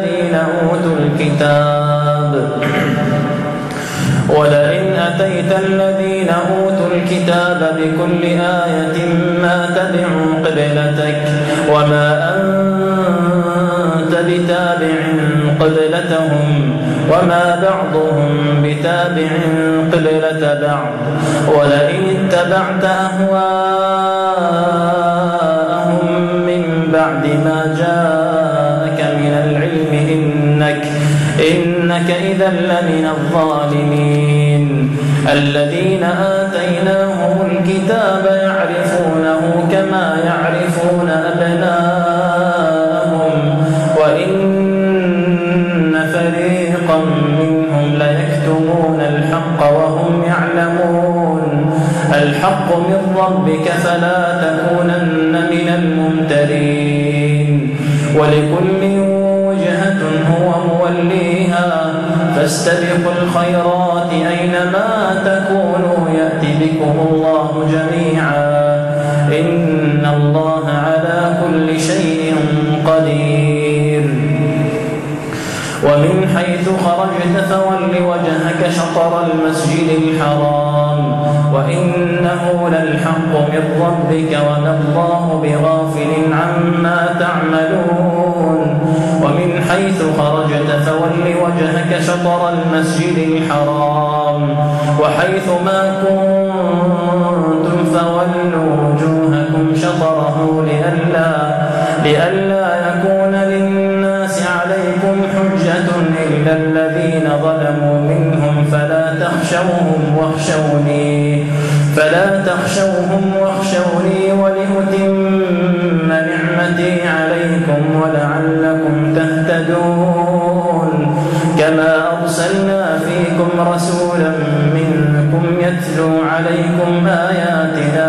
الذين أوتوا الكتاب بكل آية ما تبعوا قبلتك وما أنت بتابع قبلتهم وما بعضهم بتابع قبلة بعض ولئن اتبعت أهواءهم من بعد ما جاءك من العلم إنك إذا لمن الظالمين الذين آتيناهم الكتاب يعرفونه كما يعرفون أبناءهم وإن فريقا منهم ليكتمون الحق وهم يعلمون الحق من ربك فلا تكونن من الممترين ولكل وجهة هو موليها فاستبقوا الخيرات أينما تكونوا يأتي بكم الله جميعا إن الله على كل شيء قدير ومن حيث خرجت فول وجهك شطر المسجد الحرام وإنه للحق من ربك وما الله بغافل عما تعملون ومن حيث خرجت فول وجهك شطر المسجد الحرام وحيث ما كنتم فولوا وجوهكم شطره لئلا يكون للناس عليكم حجة إلا الذين ظلموا منهم فلا تخشوهم واخشوني ولأتم نعمتي عليكم ولعلكم تهتدون كما أرسلنا فيكم رسولا منكم يتلو عليكم آياتنا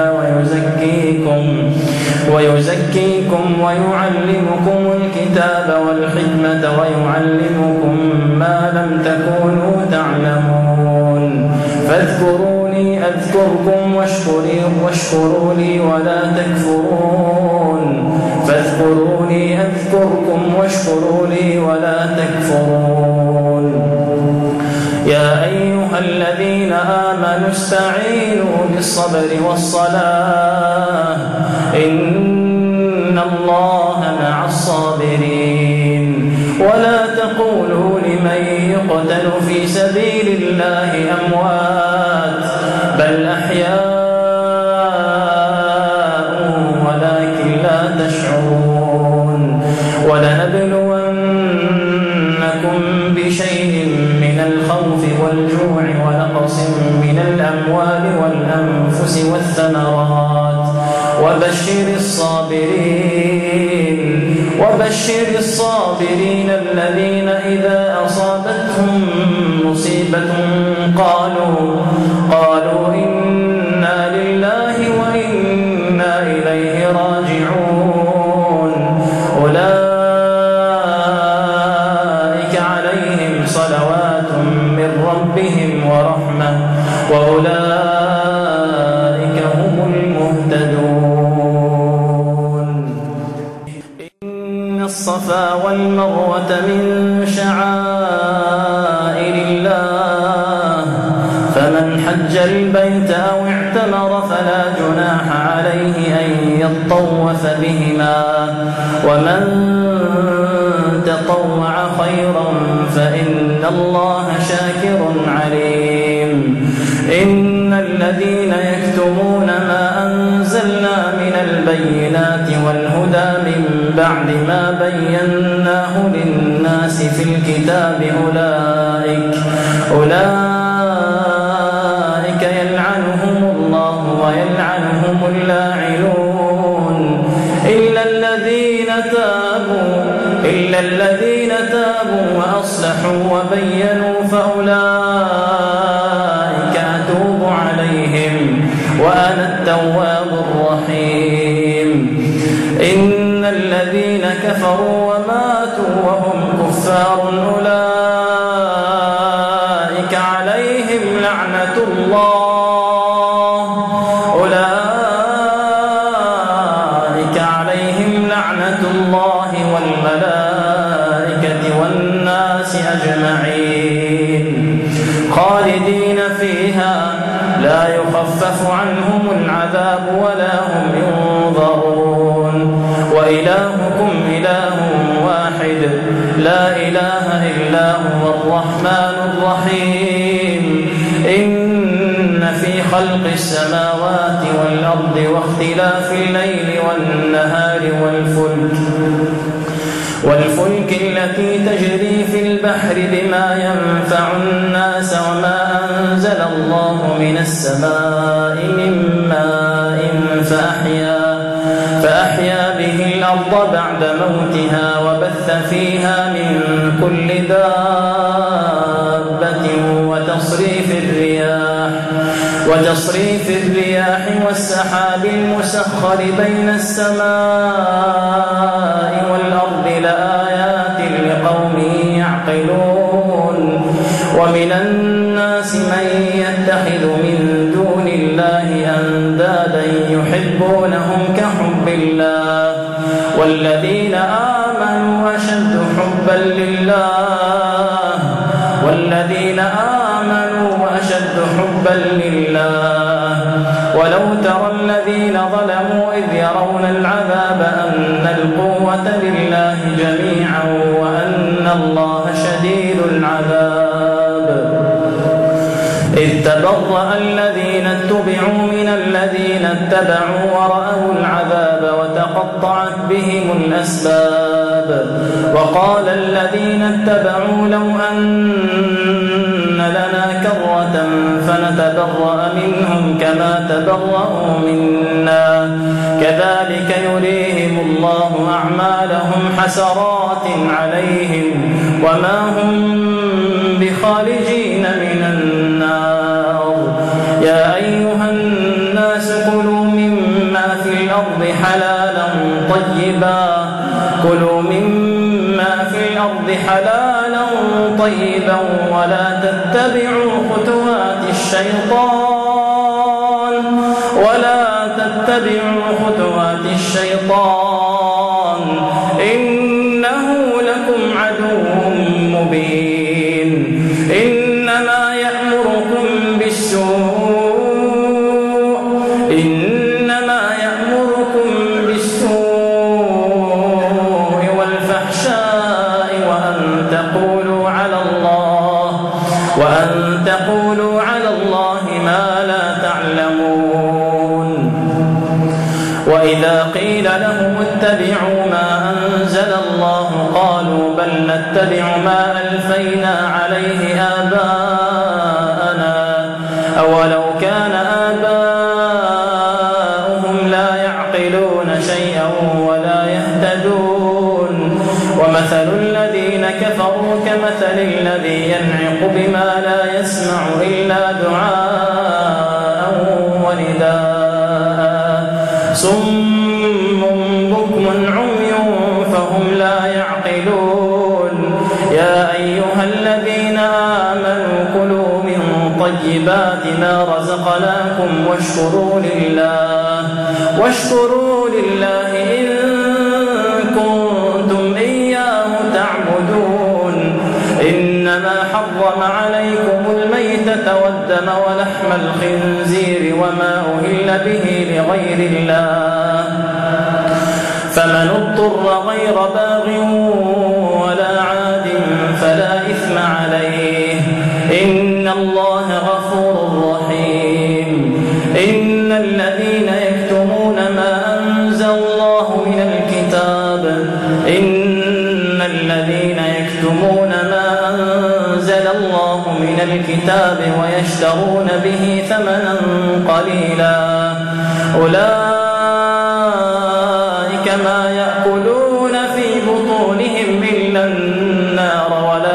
ويزكيكم ويعلمكم الكتاب والحكمة ويعلمكم ما لم تكونوا تعلمون فاذكروني أذكركم واشكروا لي ولا تكفرون فاذكروني أذكركم واشكروا لي ولا تكفرون يا أيها أيها الذين آمنوا استعينوا بالصبر والصلاة إن الله مع الصابرين ولا تقولوا لمن يقتل في سبيل الله أموات بل أحياء ولكن لا تشعرون ولنبلونكم بشيء من الخوف والجوع ونقص من الأموال والأنفس والثمرات وبشر الصابرين الذين إذا أصابتهم مصيبة قالوا إنا لله وإنا إليه راجعون أولئك عليهم صلوات من ربهم ورحمة وأولئك هم المهتدون إن الصفا والمروة من شعائر الله فمن حج البيت أو اعتمر فلا جناح عليه أن يطوف بهما ومن تطوع خيرا فإن الله شاكر عليم إن الذين يكتمون ما أنزلنا من البينات والهدى من بعد ما بيناه للناس في الكتاب أولئك يلعنهم الله ويلعنهم اللاعنون إلا الذين تابوا وأصلحوا وبينوا فأولئك أتوب عليهم وأنا التواب الرحيم إن الذين كفروا وماتوا وهم كفار أولئك عليهم لعنة الله والملائكة والناس أجمعين خالدين فيها لا يخفف عنهم العذاب ولا هم ينظرون وإلهكم إله واحد لا إله إلا هو الرحمن الرحيم إن في خلق السماوات والأرض واختلاف الليل والنهار والفلك التي تجري في البحر بما ينفع الناس وما أنزل الله من السماء من ماء فأحيا به الأرض بعد موتها وبث فيها من كل دابة وتصريف الرياح والسحاب المسخر بين السماء والأرض لآيات لقوم يعقلون ومن الناس من يتخذ من دون الله أندادا يحبونهم كحب الله والذين آمنوا أشد حبا لله ولو ترى الذين ظلموا إذ يرون العذاب أن القوة لله جميعا وأن الله شديد العذاب إذ تبرأ الذين اتبعوا من الذين اتبعوا ورأوا العذاب وتقطعت بهم الأسباب وقال الذين اتبعوا لو أن لنا كرة فنتبرأ منهم كما تبرأوا منا كذلك يريهم الله أعمالهم حسرات عليهم وما هم بخارجين من النار يا أيها الناس كلوا مما في الأرض حلالا طيبا ولا تتبعوا خطوات الشيطان إنه لكم عدو مبين إنما يأمركم إنما يأمركم بالسوء والفحشاء وأن تقولوا على الله ما لا تعلمون. وإذا قيل لهم اتبعوا ما أنزل الله قالوا بل نتبع ما ألفينا عليه آباءنا أولو كان آباؤهم لا يعقلون شيئا ولا يهتدون. ومثل الذين كفروا كمثل الذي ينعق بما لا يسمع إلا دعاء ونداء صم بكم عمي فهم لا يعقلون. يا أيها الذين آمنوا كلوا من طيبات ما رزقناكم واشكروا لله إن كنتم إياه تعبدون. إنما حرم عليكم الميتة والدم ولحم الخنزير وما أهل به لغير الله فمن اضطر غير باغ ولا عاد فلا إثم عليه إن الله غفور رحيم. إن الذين يكتمون ما أنزل الله من الكتاب ويشترون به ثمنا قليلا أولئك ما يأكلون في بطونهم إلا النار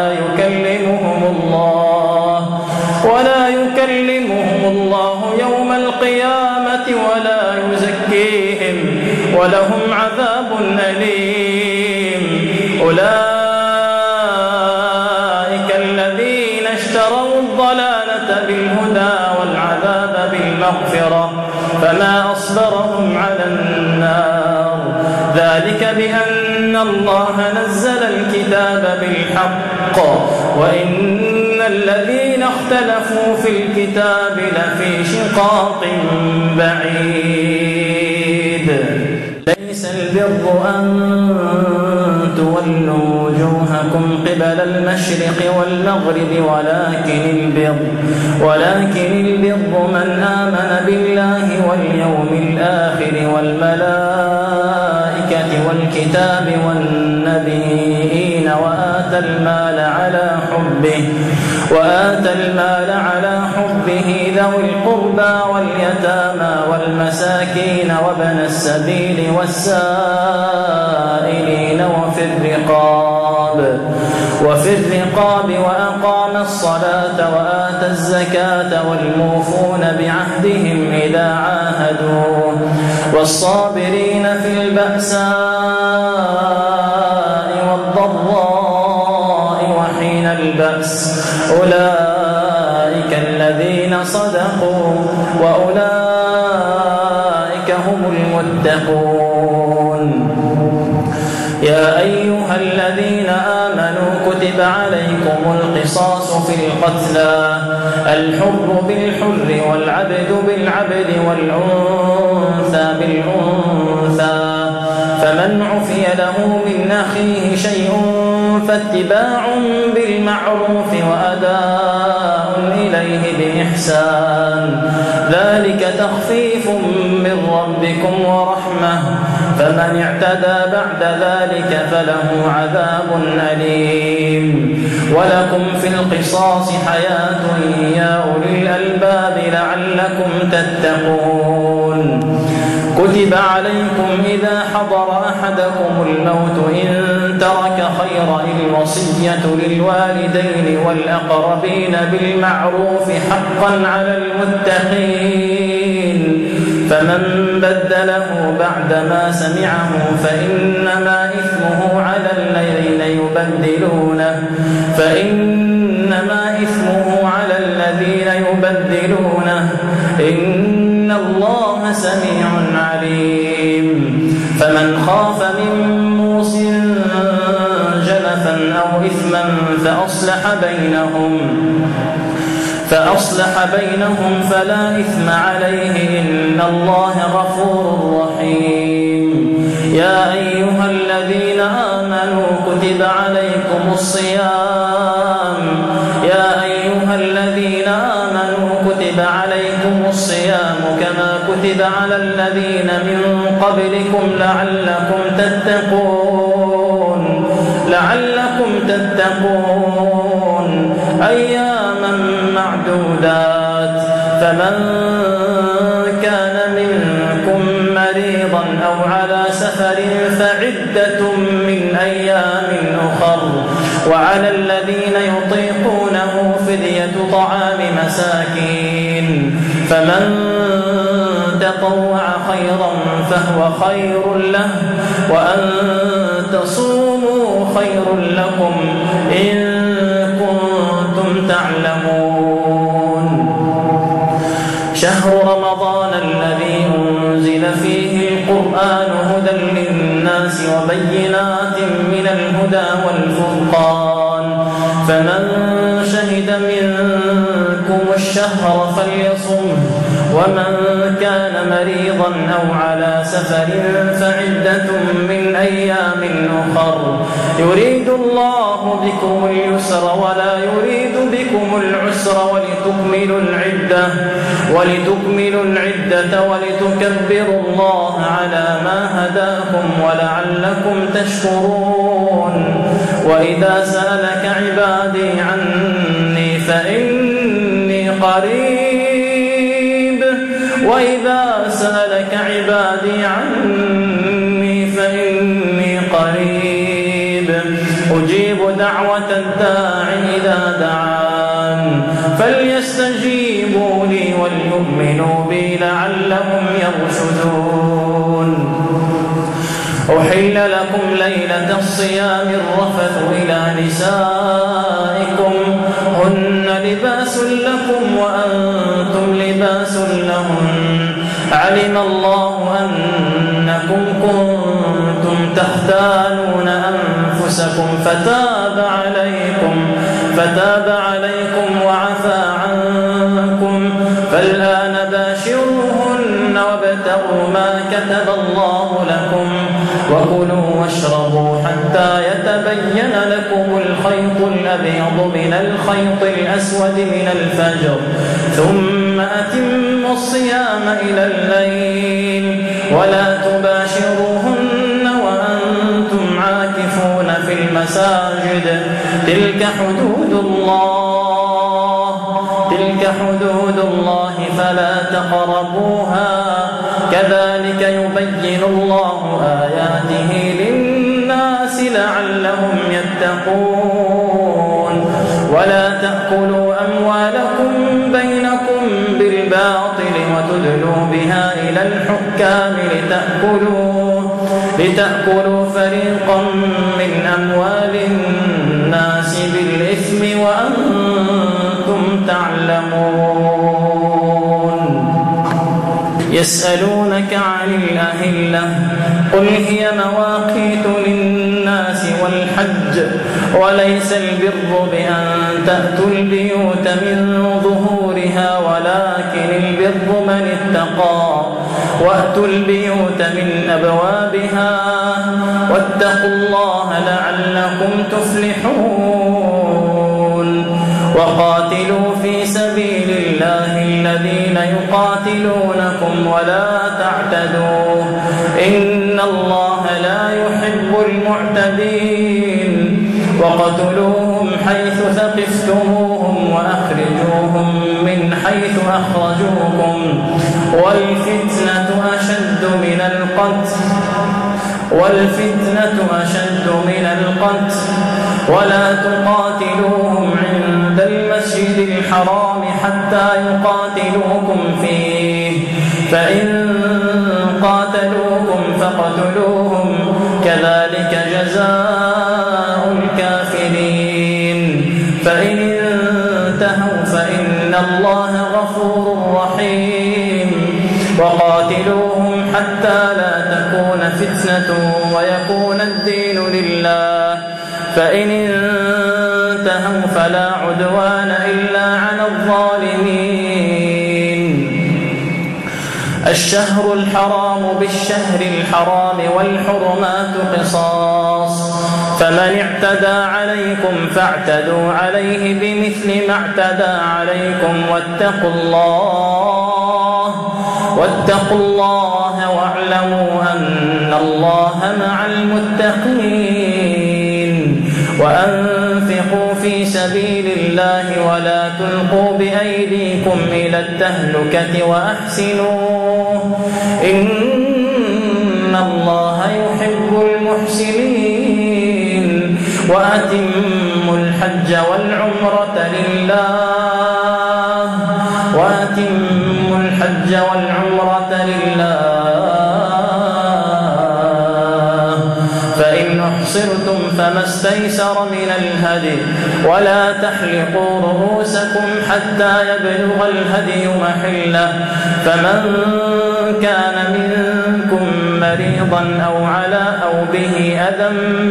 ولا يكلمهم الله يوم القيامة ولا يزكيهم ولهم عذاب أليم. أولئك الذين اشتروا الضلالة بالهدى والعذاب بالمغفرة فما أصبرهم على النار ذلك بأن الله نزل الكتاب بالحق وإن الذين اختلفوا في الكتاب لفي شقاق بعيد. ليس البر أن تولوا وجوهكم قبل المشرق والمغرب ولكن البر من آمن بالله واليوم الآخر والملائكة والكتاب والنبيين وآتى المال على حبه ذوي القربى واليتامى والمساكين وابن السبيل والسائلين وفي الرقاب وأقام الصلاة وآتى الزكاة والموفون بعهدهم إذا عاهدوا والصابرين في البأساء والضراء وحين البأس أولئك الذين صدقوا وأولئك هم المتقون. يا أيها الذين آمنوا كتب عليكم القصاص في القتلى الحر بالحر والعبد بالعبد والأنثى بالأنثى فمن عفي له من أخيه شيء فاتباع بالمعروف وأداء إليه بإحسان ذلك تخفيف من ربكم ورحمة فمن اعتدى بعد ذلك فله عذاب أليم. ولكم في القصاص حياة يا أولي الألباب لعلكم تتقون. كتب عليكم إذا حضر أحدكم الموت إن ترك خيرا الوصية للوالدين والأقربين بالمعروف حقا على المتقين فمن بدله بعدما سمعه فإنما إثمه على الذين يبدلونه إن الله سميع عليم. فمن خاف من موص فأصلح بينهم فلا إثم عليه إن الله غفور رحيم. يا أيها الذين آمنوا كتب عليكم الصيام كما كتب على الذين من قبلكم لعلكم تتقون أياما معدودات. فمن كان منكم مريضا أو على سفر فعدة من أيام أخر، وعلى الذين يطيقونه فدية طعام مساكين، فمن تطوع خيرا فهو خير له، وأن تصوموا خير لكم إن كنتم تعلمون. شهر رمضان الذي أنزل فيه القرآن هدى للناس وبينات من الهدى والفرقان، فمن شهد منكم الشهر فليصمه، ومن كان مريضا أو على سفر فعدة من أيام أخر، يريد الله بكم اليسر ولا يريد بكم العسر ولتكملوا العدة ولتكبروا الله على ما هداكم ولعلكم تشكرون. وإذا سألك عبادي عني فإني قريب أجيب دعوة الداع إذا دعان، فليستجيبوا لي وليؤمنوا بي لعلهم يرشدون. أحل لكم ليلة الصيام الرفث إلى نسائكم هن لباس لكم وأنتم لباس لهن، علم الله أنكم كنتم تختانون أنفسكم فتاب عليكم وعفى عنكم، فالآن باشروهن وابتغوا ما كتب الله لكم، وكلوا واشربوا حتى يتبين لكم الخيط الأبيض من الخيط الأسود من الفجر، ثم أتموا الصيام إلى الليل، ولا تباشروهن وأنتم عاكفون في المساجد، تلك حدود الله فلا تقربوها، كذلك يبين الله آياته للناس لعلهم يتقون. ولا تأكلوا أموالكم بينكم بالباطل وتدلوا بها إلى الحكام لتأكلوا فريقا من أموال الناس بالإثم وأنتم تعلمون. يسألونك عن الأهلة قل هي مواقيت للناس والحج، وليس البر بأن تأتوا البيوت من ظهورها ولكن البر من اتقى، وأتوا البيوت من أبوابها، واتقوا الله لعلكم تفلحون. وقاتلوا في سبيل الله الذين يقاتلونكم ولا تعتدوا، إن الله لا يحب المعتدين. وقتلوهم حيث ثقفتموهم وأخرجوهم من حيث أخرجوكم، والفتنة أشد من القتل، ولا تقاتلوهم عند المسجد الحرام حتى يقاتلوكم فيه، فإن قاتلوكم فاقتلوهم، كذلك جزاء الكافرين. فإن انتهوا فإن الله غفور رحيم. وقاتلوهم حتى لا تكون فتنة ويكون الدين لله، فإن انتهوا فلا عدوان إلا على الظالمين. الشهر الحرام بالشهر الحرام والحرمات قصاص، فمن اعتدى عليكم فاعتدوا عليه بمثل ما اعتدى عليكم واتقوا الله واعلموا أن الله مع المتقين. وأنفقوا في سبيل الله ولا تلقوا بأيديكم إلى التهلكة وأحسنوا إن الله يحب المحسنين. وأتموا الحج والعمرة لله فإن أحصرتم فما استيسر من الهدي ولا تحلقوا رؤوسكم حتى يبلغ الهدي محله. فمن كان منكم مريضا أو به أذى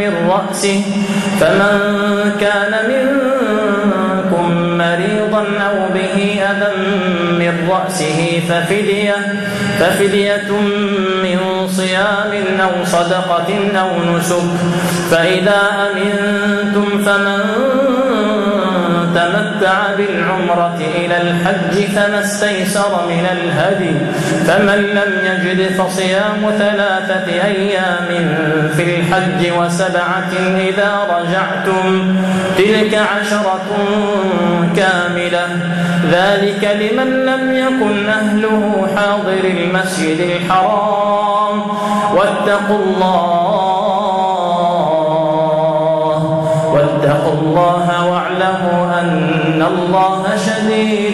من رأسه ففدية من صيام أو صدقة أو نسك. فإذا أمنتم فمن تمتع بالعمرة إلى الحج فما استيسر من الهدي. فمن لم يجد فصيام 3 أيام في الحج و7 إذا رجعتم تلك 10 كاملة ذلك لمن لم يكن أهله حاضر المسجد الحرام. واتقوا الله واعلموا أن الله شديد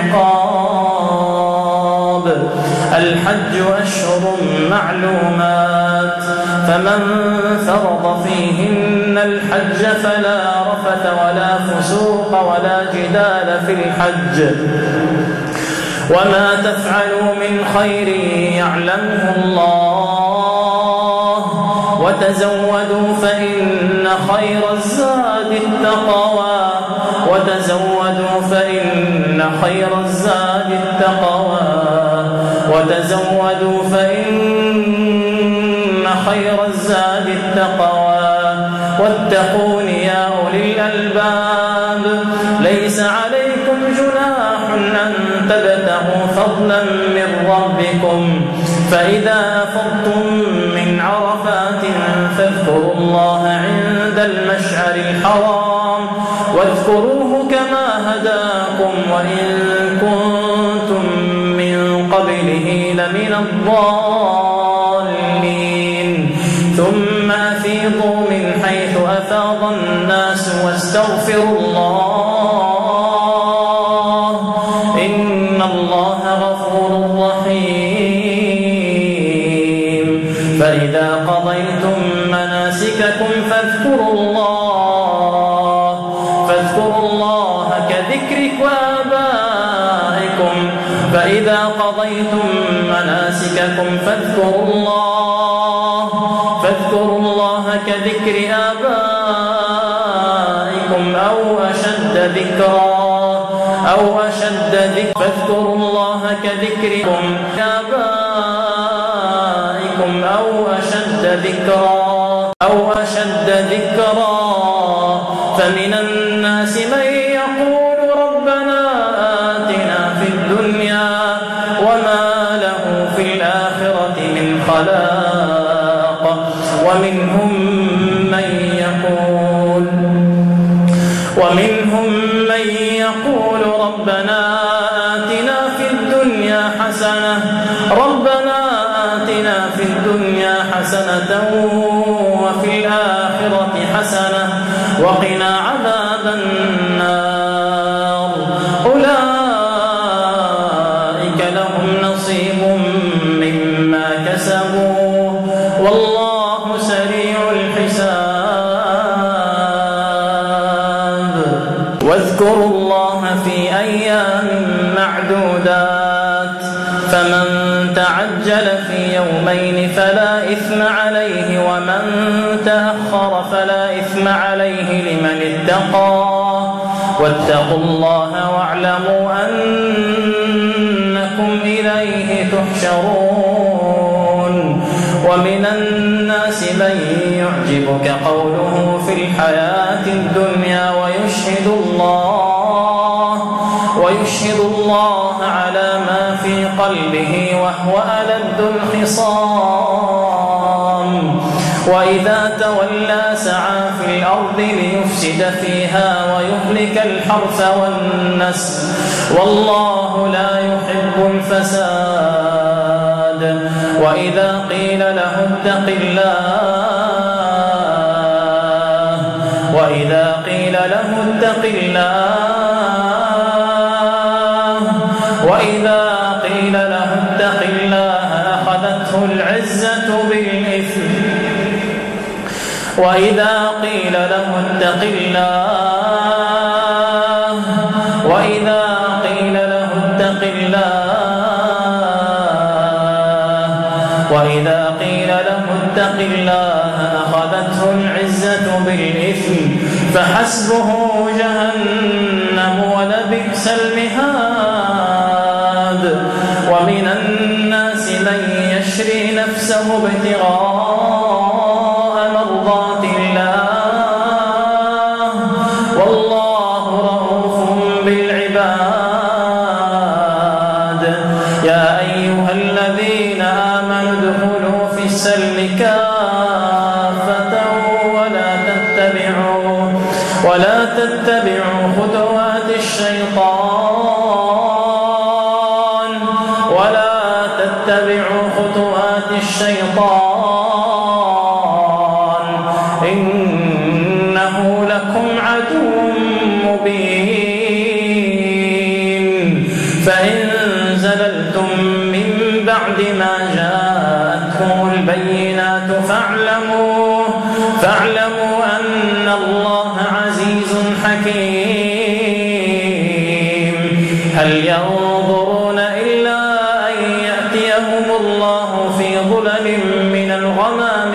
العقاب. الحج أشهر معلومات، فمن فرض فيهن الحج فلا رفث ولا فسوق ولا جدال في الحج. وما تفعلوا من خير يعلمه الله وتزودوا فإن خير الزاد التقوى واتقون يا أولي الألباب. ليس عليكم جناح أن تبتغوا فضلا من ربكم فإذا أفضتم من عرفات فاذكروا الله عند المشعر الحرام واذكروه كما هداكم وإن كنتم من قبله لمن الضالين. ثم أفيضوا من حيث أفاض الناس واستغفروا الله إن الله غفور رحيم. فإذا قضيتم مناسككم فاذكروا الله كذكركم آبائكم. فإذا قضيتم مناسككم فاذكروا الله كذكر آبائكم أو أشد ذكرا فاذكروا الله كذكركم آبائكم أو أشد ذكرا. فمن الناس من يقول ربنا آتنا في الدنيا وما له في الآخرة من خلاق. ومنهم من يقول ربنا آتنا في الدنيا حسنة وفي الآخرة حسنة وقنا عذاب النار. أولئك لهم نصيب مما كسبوا والله سريع الحساب. واذكروا الله في أيام معدودات فمن تعجل في يومين فلا إثم عليه ومن تأخر فلا إثم عليه لمن اتقى واتقوا الله واعلموا أنكم إليه تحشرون ومن الناس من يعجبك قوله في الحياة الدنيا ويشهد الله على ما في قلبه وهو ألد الخصام وإذا تولى سعى في الأرض ليفسد فيها ويهلك الحرث والنسل والله لا يحب الفساد وإذا قيل له اتق الله أخذته العزة بالإثم وإذا قيل له اتق الله أخذته العزة بالإثم فحسبه جهنم ولبئس المهاد ومن الناس من يشري نفسه ابتغاء مرضات الله والله رؤوف بالعباد يا أيها الذين آمنوا ادخلوا في السلم كافة ولا تتبعوا خطوات الشيطان إنه لكم عدو مبين فإن زللتم من بعد ما جاءتكم البينات فاعلموا أن الله عزيز حكيم هل ينظرون إلا أن يأتيهم الله في ظلل من الغمام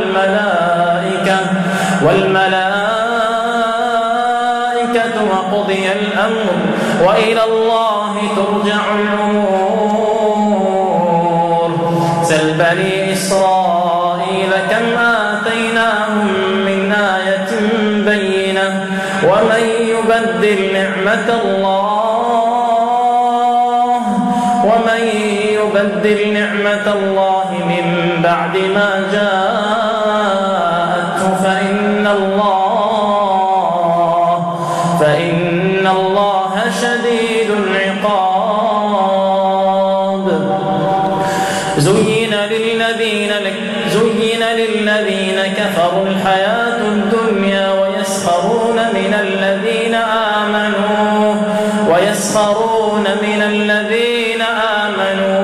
والملائكة وقضي الأمر وإلى الله ترجع الأمور سل بني إسرائيل كم آتيناهم من آية بينة ومن يبدل نعمة الله من بعد ما جاءته فإن الله شديد العقاب زين للذين كفروا الحياة الدنيا ويسخرون من الذين آمنوا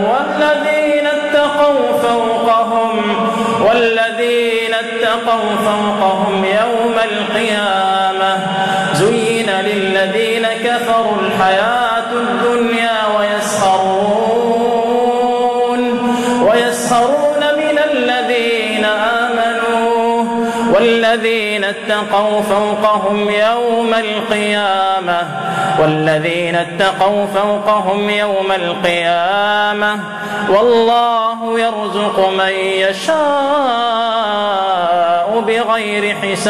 والذين اتقوا فوقهم يوم القيامة زين للذين كفروا الحياة الدنيا ويسخرون من الذين آمنوا والذين اتقوا فوقهم يوم القيامة والله يرزق من يشاء بغير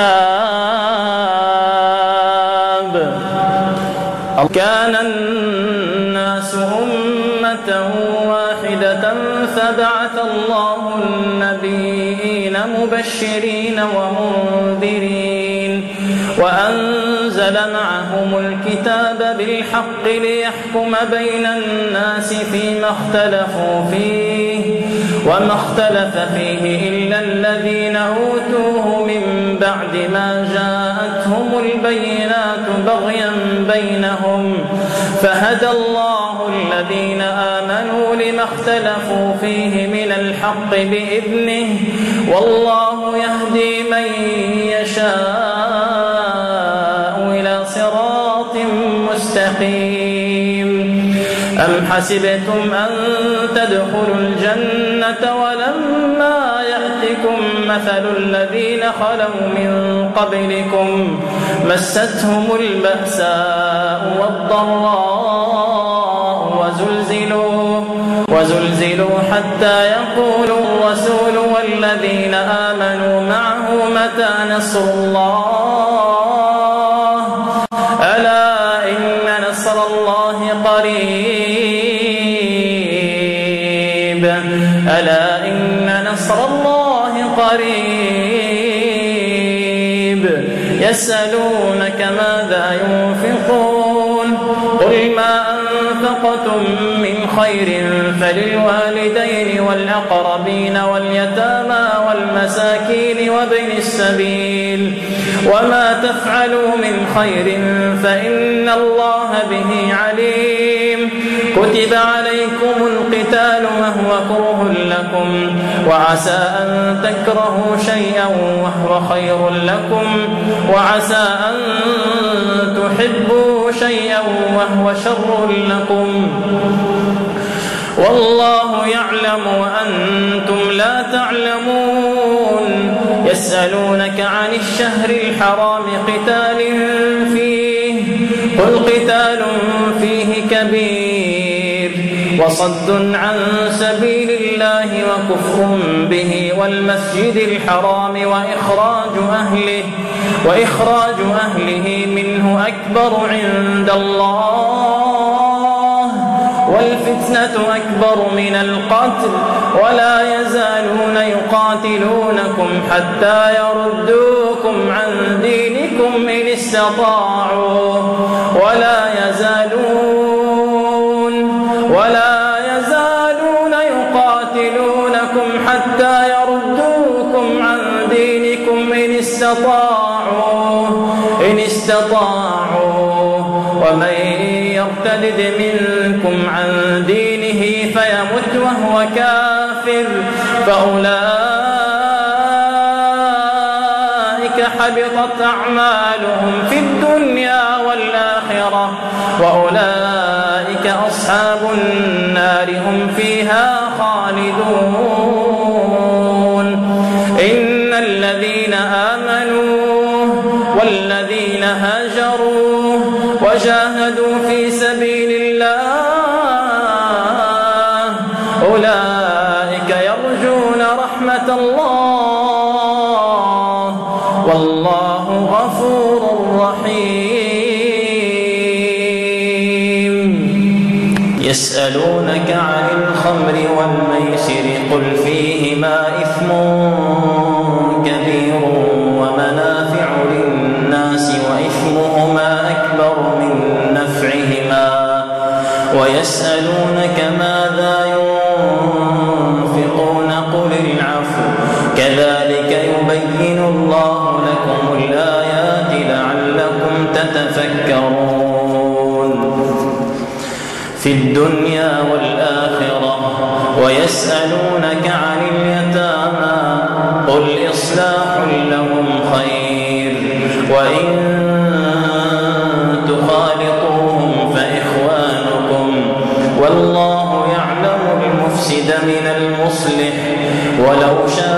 حساب كان الناس أمة واحدة فبعث الله النبيين مبشرين ومنذرين وأنزل معهم الكتاب بالحق ليحكم بين الناس فيما اختلفوا فيه وما اختلف فيه إلا الذين أوتوه من بعد ما جاءتهم البينات بغيا بينهم فهدى الله الذين آمنوا لما اختلفوا فيه من الحق بإذنه والله يهدي من يشاء إلى صراط مستقيم أم حسبتم أن تدخلوا الجنة ولما يأتكم عليكم مثل الذين خلوا من قبلكم مستهم البأساء والضراء وزلزلوا حتى يقول الرسول والذين آمنوا معه متى نصر الله ألا إن نصر الله قريب ألا إن نصر الله قريب يسألونك ماذا ينفقون قل ما أنفقتم من خير فللوالدين والأقربين واليتامى والمساكين وابن السبيل وما تفعلوا من خير فإن الله به عليم كتب عليكم القتال وهو كره لكم وعسى أن تكرهوا شيئا وهو خير لكم وعسى أن تحبوا شيئا وهو شر لكم والله يعلم وأنتم لا تعلمون يسألونك عن الشهر الحرام قتال فيه قل قتال فيه كبير وصد عن سبيل الله وكفر به والمسجد الحرام وإخراج أهله منه أكبر عند الله والفتنة أكبر من القتل ولا يزالون يقاتلونكم حتى يردوكم عن دينكم إن استطاعوا ولا يزالون يقاتلونكم حتى يردوكم عن دينكم إن استطاعوا ومن يرتد منكم عن دينه فيمت وهو كافر فأولئك حبطت أعمالهم في الدنيا والآخرة وأولئك أصحاب النار هم فيها خالدون إن الذين آمنوا والذين هاجروا وجاهدوا في سبيل الله أولئك يرجون رحمة الله والله غفور رحيم يسألونك عن الخمر والميسر قل فيهما إثم كبير ومنافع للناس وإثمهما أكبر من نفعهما ويسألونك ماذا ينفقون قل العفو كذلك يبين الله لكم الآيات لعلكم تتفكرون في الدنيا والآخرة ويسألونك عن اليتامى قل إصلاح لهم خير وإن تخالطوهم فإخوانكم والله يعلم المفسد من المصلح ولو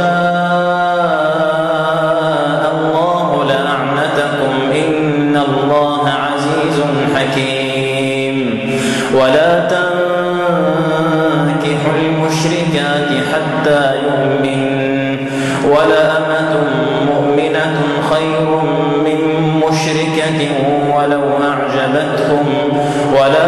شاء الله لأعنتكم إن الله عزيز حكيم ولا تنكحوا المشركات حتى يؤمن ولأمة مؤمنة خير من مشركة ولو أعجبتكم ولا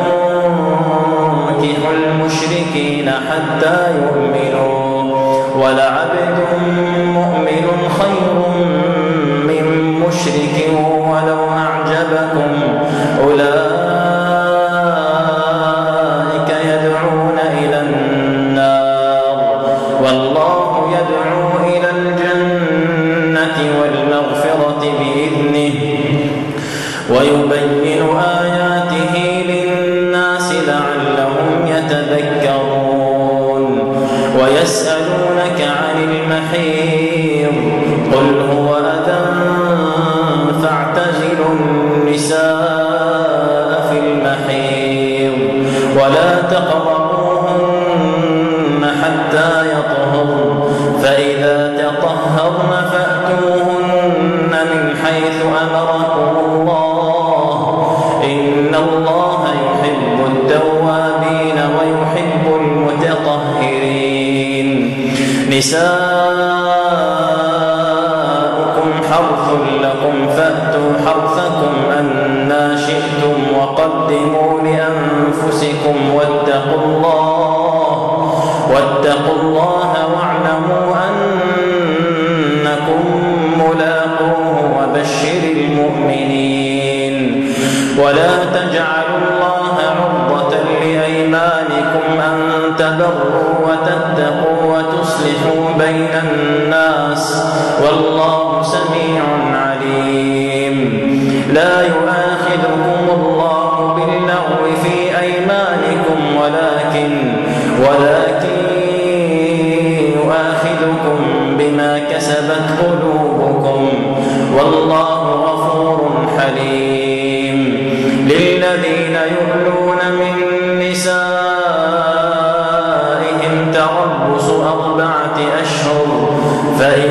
تنكحوا المشركين حتى يؤمنوا ولعبد مؤمن خير من مشرك ولو أعجبكم أولئك يدعون إلى النار والله يدعو إلى الجنة والمغفرة بإذنه ويبين آياته للناس لعلهم يتذكرون ويسألونك عن المحيض قل هو أذى فاعتزلوا النساء في المحيض ولا تقربوهن حتى حتى يطهرن فإذا تطهرن فأتوهن من حيث أمركم الله إن الله يحب التوابين ويحب المتطهرين نساؤكم حرث لكم فأتوا حرثكم أنى شئتم وقدموا لأنفسكم واتقوا الله واعلموا أنكم ملاقوه وبشر المؤمنين ولا تجعلوا الله عرضة لأيمانكم أن تبروا وتتقوا وتصلحوا بين الناس والله سميع عليم لا يؤاخذكم الله باللغو في أيمانكم ولكن يؤاخذكم بما كسبت قلوبكم والله غفور حليم للذين يؤلون من نسائهم تربص 4 أشهر فإن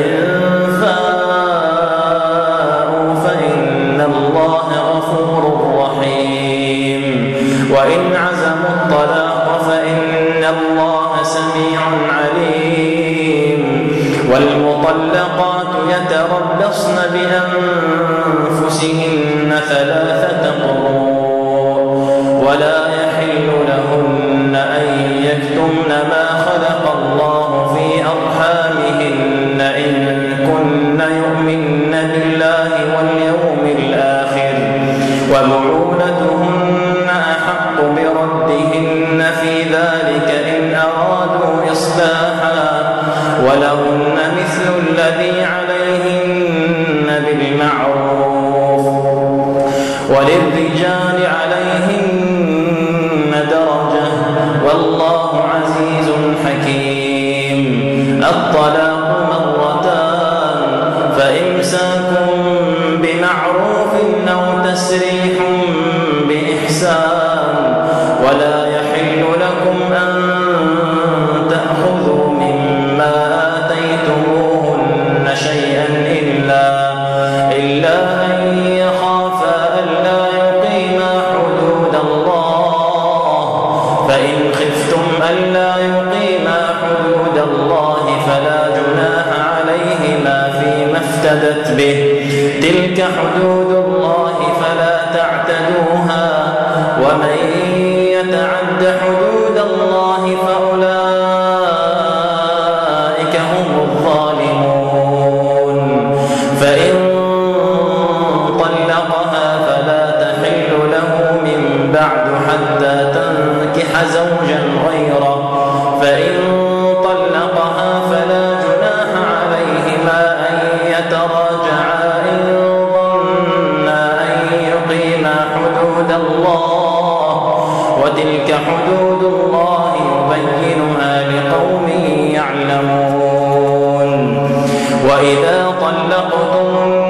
فاءوا فإن الله غفور رحيم وإن عزموا الطلاق فإن الله سميع عليم والمطلقات يتربصن بأنفسهن 3 قروء ولا يحل لهن أن يكتمن ما خلق الله في أرحامهن إن كن يؤمن بالله واليوم الآخر وبعولتهن أحق بردهن في ذلك إن أرادوا إصلاحا ولهن مثل الذي عليهن بالمعروف وللرجال عليهن درجة والله عزيز حكيم الطلاق 2 فإمساك بمعروف أو تسريح بإحسان ولا يحل لكم أن تأخذوا مما آتيتموهن شيئا إلا أن يخافا ألا يقيما حدود الله فإن خفتم ألا يقيما حدود الله فلا جناح عليهما فيما افتدت به تلك حدود الله فلا تعتدوها ومن يتعد حدود الله فأولئك هم الظالمون فإن طلقها فلا تحل له من بعد حتى تنكح زوجا غيره فإن طلقها فلا جناح عليهما أن يتراجعا إن ظنا أن يقيما حدود الله وتلك حدود الله يبينها لقوم يعلمون وإذا طلقتم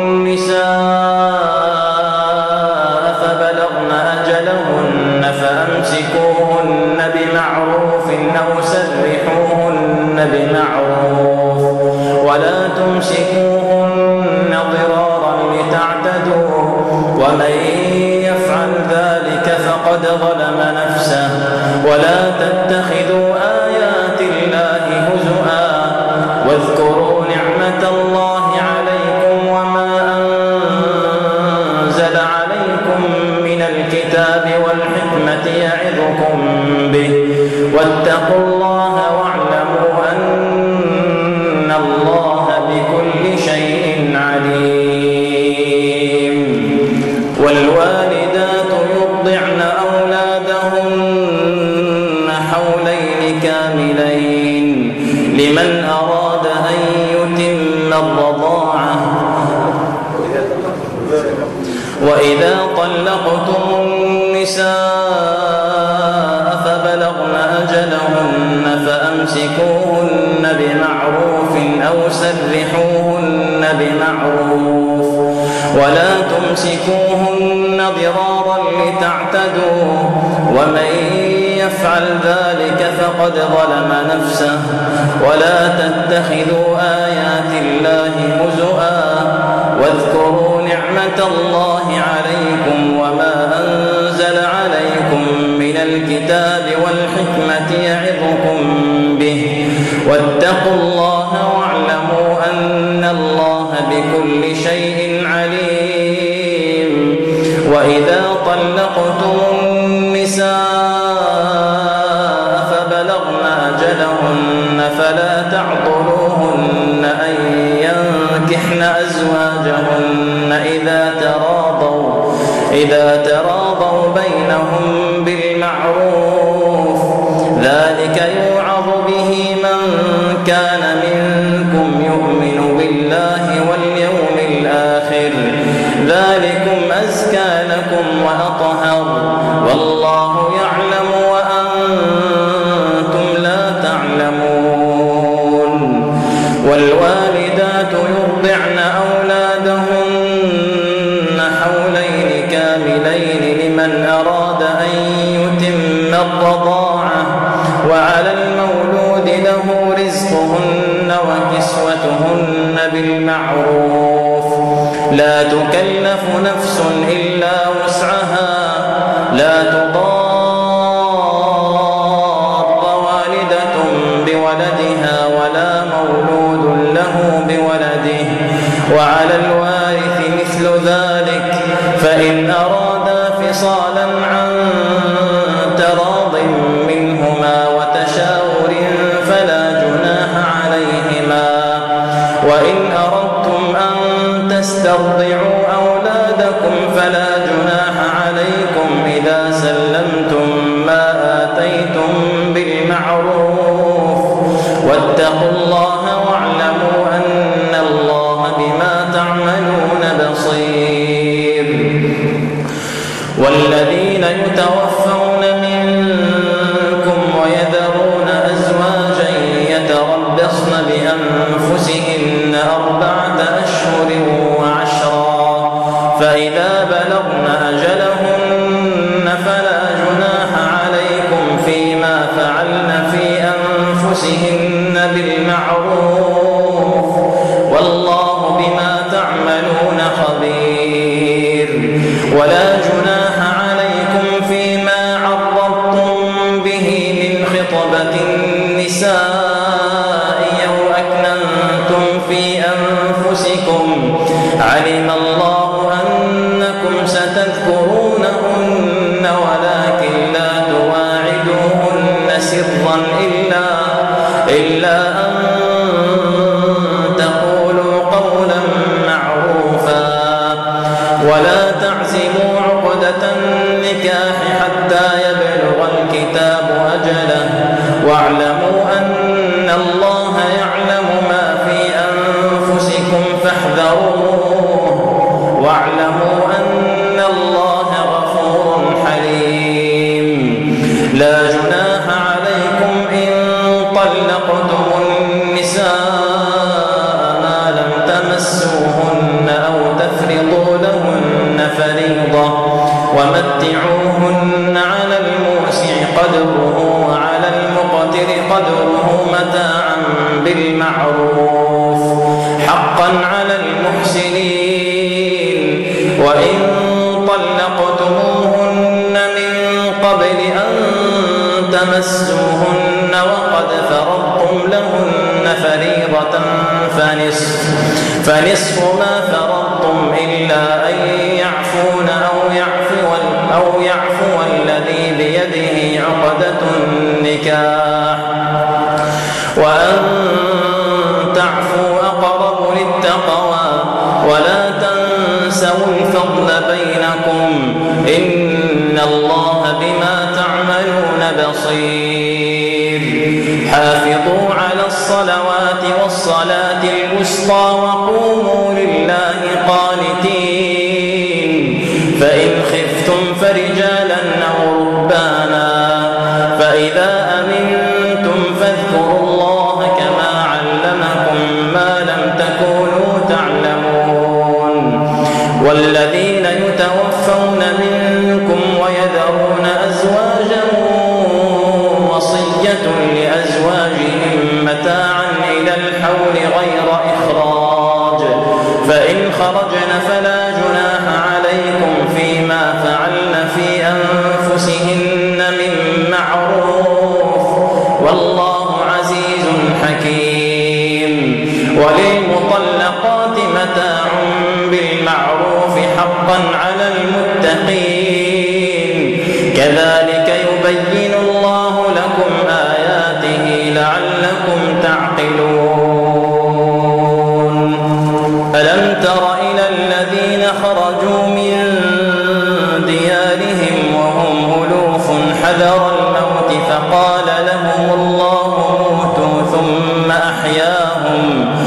النساء فبلغن أجلهن فأمسكوهن بمعروف أو سرحوهن بمعروف ولا تمسكوهن ضرارا لتعتدوا ومن يفعل ذلك فقد ظلم نفسه ولا تتخذوا آيات الله هزؤا واذكروا نعمة الله عليكم وما أنزل عليكم من الكتاب والحكمة يعظكم به واتقوا الله واعلموا أن الله بكل شيء عليم والوالدات يرضعن أولادهن حولين كاملين لمن أراد أن يتم الرضاعة وإذا طلقتم النساء فبلغن أجلهن فأمسكوهن بمعروف أو سرحوهن بمعروف ولا تمسكوهن ضرارا لتعتدوا ومن يفعل ذلك فقد ظلم نفسه ولا تتخذوا آيات الله هزؤا واذكروا نعمة الله عليكم وما أنزل عليكم من الكتاب والحكمة يعظكم به واتقوا الله واعلموا أن الله بكل شيء عليم. وإذا طلقتم النساء فبلغن أجلهن فلا تعضلوهن أن ينكحن أزواجهن إذا تراضوا بينهم بالمعروف ذلك يوعظ به من كان منكم يؤمن بالله واليوم الآخر ذلكم أزكى لكم وأطهر والله يعلم وأنتم لا تعلمون. والوالدات يرضعن أولادهن حولين كاملين لمن أراد أن يتم الرضاعة وعلى المولود له رزقهن وكسوتهن بالمعروف لا تكلف نفس إلا وسعها لا تضار والدة بولدها ولا مولود له بولده وعلى الوارث مثل ذلك فإن أرادا فصالا عن تراض منهما وتشاور فلا جناح عليهما. وإن أردتم أن تسترضعوا أولادكم فلا جناح عليكم إذا سلمتم ما آتيتم بالمعروف واتقوا الله واعلموا أن الله بما تعملون بصير. والذين يتوفون منكم ويذرون أزواجا يتربصن بأنفسهن 4 أشهر وعشرا فإذا بلغن أجلهن فلا جناح عليكم فيما فعلن في أنفسهن بالمعروف والله بما تعملون خبير. ولا جناح عليكم فيما عرضتم به من خطبة النساء أو أكننتم في أنفسكم علم الله أنكم ستذكرونهن ولكن لا تواعدوهن سرا إلا أن تقولوا قولا معروفا ولا تعزموا عقدة النكاح حتى يبلغ الكتاب أجله واعلموا أن الله يعلم ما في أنفسكم فاحذروه واعلموا أن الله غفور حليم. لا جناح عليكم إن طلقتم النساء ما لم تمسوهن أو تفرضوا لهن فريضة ومتعوهن على الموسع قدره وعلى المقتر قدره متاعا بالمعروف حقا على المحسنين. وإن طلقتموهن من قبل أن تمسوهن وقد فرضتم لهن فريضة فنصف ما فرضتم إلا أن يعفون أو يعفو الذي بيده عقدة النكاح وأن تعفوا أقرب للتقوى ولا تنسوا الفضل بينكم إن الله بما تعملون بصير. حافظوا على الصلوات والصلاة الوسطى وقوموا لله قانتين فإن خفتم فرجالا أو ركبانا فإذا أمنتم فاذكروا الله كما علمكم ما لم تكونوا تعلمون. والذين يتوفون منكم ويذرون أزواجا وللمطلقات متاع بالمعروف حقا على المتقين كذلك يبين الله لكم آياته لعلكم تعقلون ألم تر إلى الذين خرجوا من ديارهم وهم ألوف حذر الموت فقال لهم الله موتوا ثم أحياهم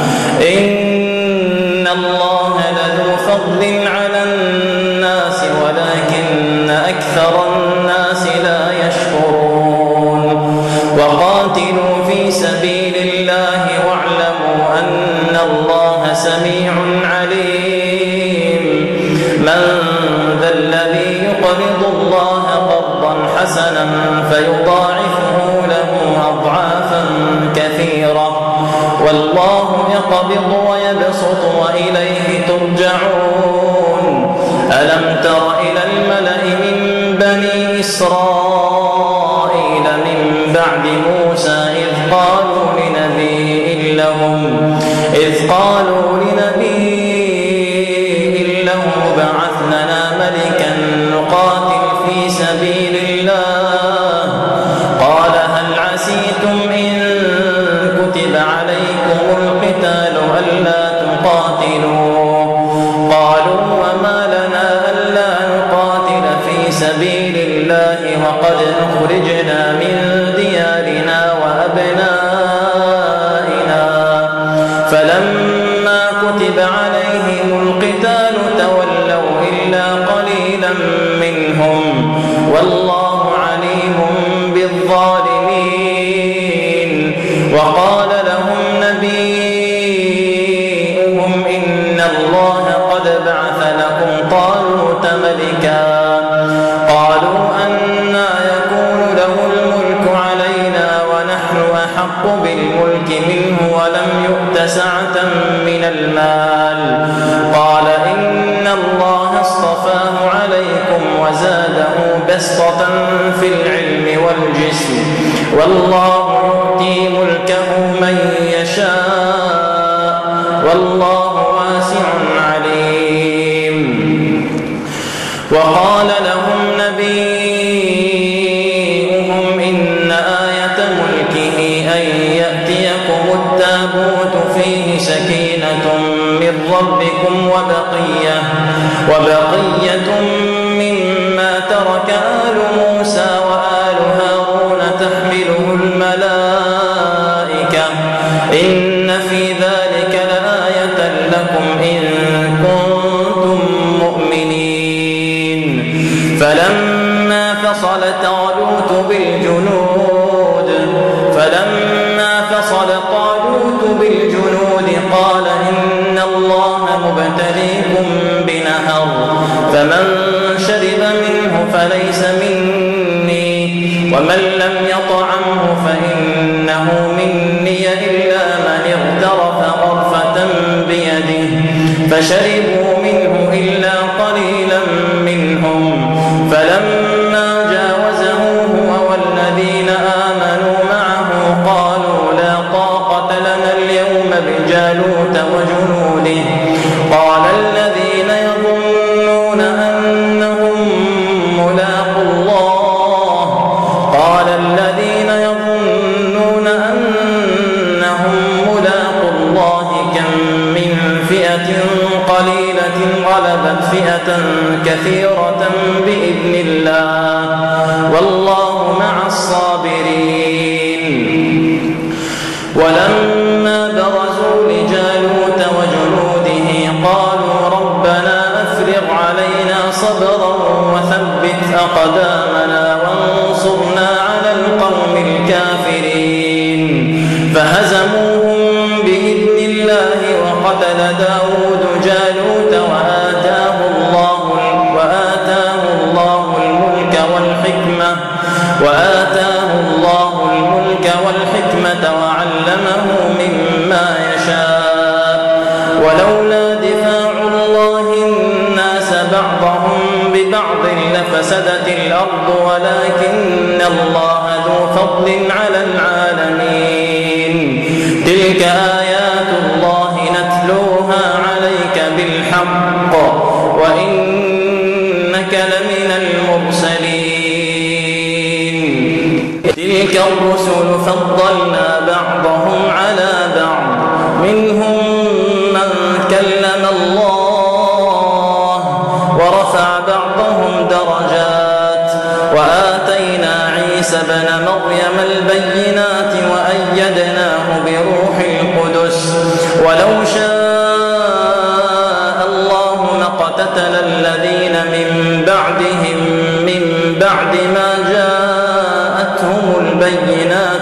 إن الله لذو فضل على الناس ولكن أكثر الناس لا يشكرون وقاتلوا في سبيل الله واعلموا أن الله سميع عليم من ذا الذي يقرض الله قرضا حسنا فيضاعفه له أضعافا كثيرة والله يقبض ويبسط وإليه ترجعون ألم تر إلى الملأ من بني إسرائيل من بعد موسى إذ قالوا لنبي له بعث لنا ملكا نقاتل في سبيل الله قال هل عسيتم إن كتب عليكم القتال ألا تقاتلوا قالوا وما لنا ألا نقاتل في سبيل الله وقد أخرجنا من ديارنا وأبنائنا فلما كتب عليهم القتال تولوا إلا قليلا منهم والله عليم بالظالمين وقال لهم نبيهم إن الله قد بعث لكم طالوت ملكا قالوا أنى يكون له الملك علينا ونحن أحق بالملك منه ولم يؤت سعة من المال قال إن الله اصطفاه عليكم وزاده بسطة في العلم والجسم والله يؤتي ملكه من يشاء والله واسع عليم وقال لهم نبيهم إن آية ملكه أن يأتيكم التابوت فيه سكينة من ربكم وبقية مما ترك آل موسى وآل هارون تحمله الملائكة إن في ذلك لآية لكم إن كنتم مؤمنين فلما فصل طالوت بالجنود قال إن الله مبتليكم بنهر فمن شرب منه فليس مني ومن لم يطعمه فإنه مني إلا من اغترف غرفة بيده فشربوا منه إلا قليلا منهم فلما جاوزه هو والذين آمنوا معه قالوا لا طاقة لنا اليوم بجالوت وجنوده قال الذين يظنون أنهم ملاقو الله كم من فئة قليلة غلبت فئة كثيرة بإذن الله والله مع الصابرين ولما برزوا لجالوت وجنوده قالوا ربنا أفرغ علينا صبرا وثبت أقدامنا وانصرنا على القوم الكافرين فهزموهم بإذن الله وقتل داود جالوت وآتاه الله الملك والحكمة وعلمه مما يشاء ولولا دفاع الله الناس بعضهم ببعض لفسدت الأرض ولكن الله ذو فضل على العالمين تلك آيات الله ولو شاء الله ما اقتتل الذين من بعدهم من بعد ما جاءتهم البينات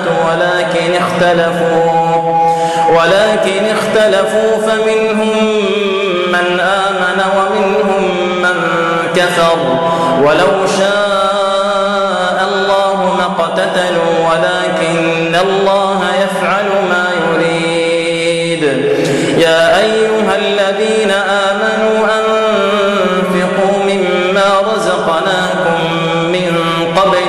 ولكن اختلفوا فمنهم من آمن ومنهم من كفر ولو شاء الله ما اقتتلوا ولكن الله يفعل ما يريد. يا أيها الذين آمنوا أنفقوا مما رزقناكم من قبل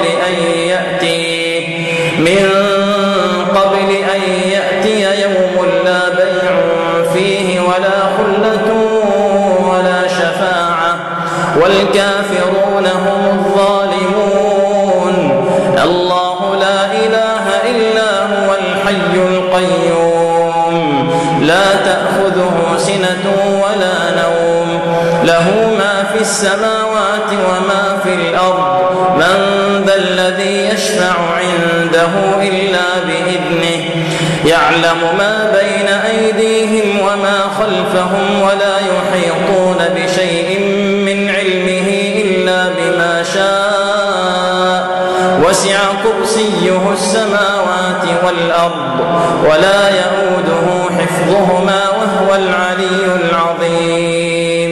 أن يأتي يوم لا بيع فيه ولا خلة ولا شفاعة والكافرون هم الظالمون. الله لا إله إلا هو الحي القيوم لا تأخذه سنة ولا نوم له ما في السماوات وما في الأرض من ذا الذي يشفع عنده إلا بإذنه يعلم ما بين أيديهم وما خلفهم ولا يحيطون بشيء من علمه إلا بما شاء وسع كرسيه السماوات والأرض ولا يؤوده حفظهما وهو العلي العظيم.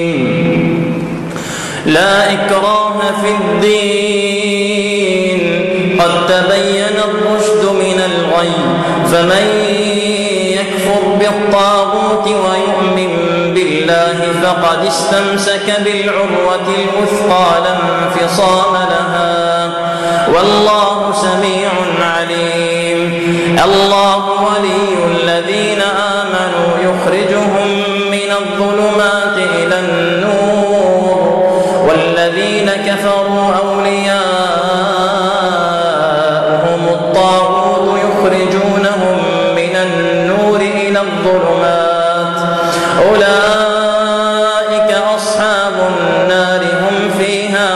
لا إكراه في الدين قد تبين الرشد من الغي فمن يكفر بالطاغوت ويؤمن بالله فقد استمسك بالعروة الوثقى لا انفصام لها والله سميع عليم. الله ولي الذين آمنوا يخرجهم من الظلمات إلى النور والذين كفروا أولياءهم الطاغوت يخرجونهم من النور إلى الظلمات أولئك أصحاب النار هم فيها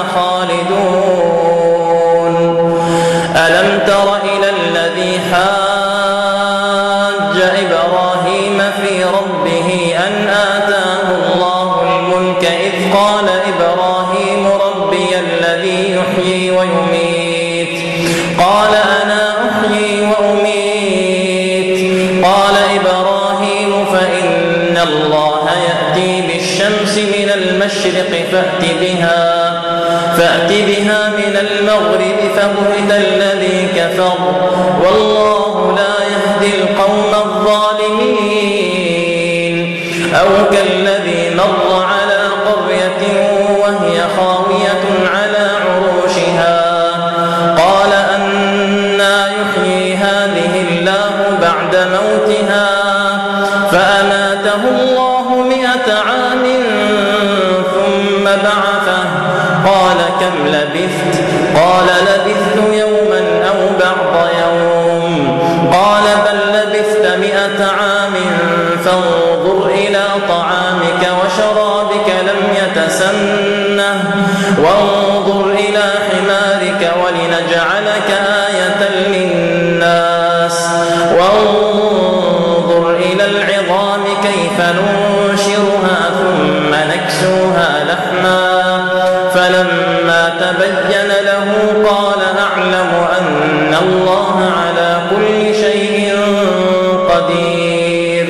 خالدون. ألم تر إلى الذي حاج إبراهيم في ربه أن آتاه الله الملك إذ قال إبراهيم ربي الذي يحيي ويميت قال أنا أحيي وأميت قال إبراهيم فإن الله يأتي بالشمس من المشرق فأت بها من المغرب فبهت الذي كفر والله لا يهدي القوم الظالمين. أو كالذي مر على قرية وهي خاوية على عروشها قال أنى يحيي هذه الله بعد موتها فأماته الله 100 عام ثم بعثه قال كم لبثت قال لبثت يوما أو بعض يوم قال بل لبثت 100 عام فانظر إلى طعامك وشرابك لم يتسنه وانظر إلى حمارك ولنجعلك آية للناس وانظر إلى العظام كيف ننشرها ثم نكسوها لحما فلما تبين له قال أعلم أن الله على كل شيء قدير.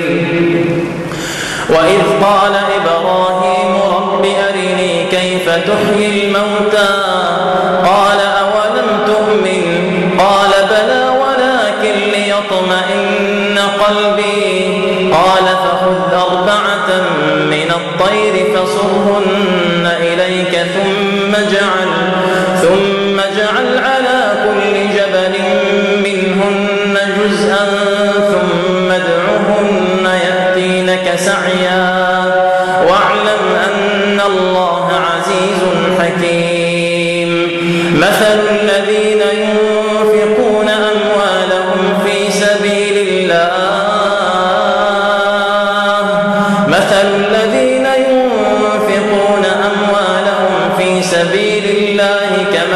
وإذ قال إبراهيم رب أرني كيف تحيي الموتى قال أولم تؤمن قال بلى ولكن ليطمئن قلبي قال فخذ 4 من الطير فصرهن إليك ثم اجعل على كل جبل منهن جزءا ثم ادعهن يأتينك سعيا واعلم أن الله عزيز حكيم. مثل الذين ينفقون أموالهم في سبيل الله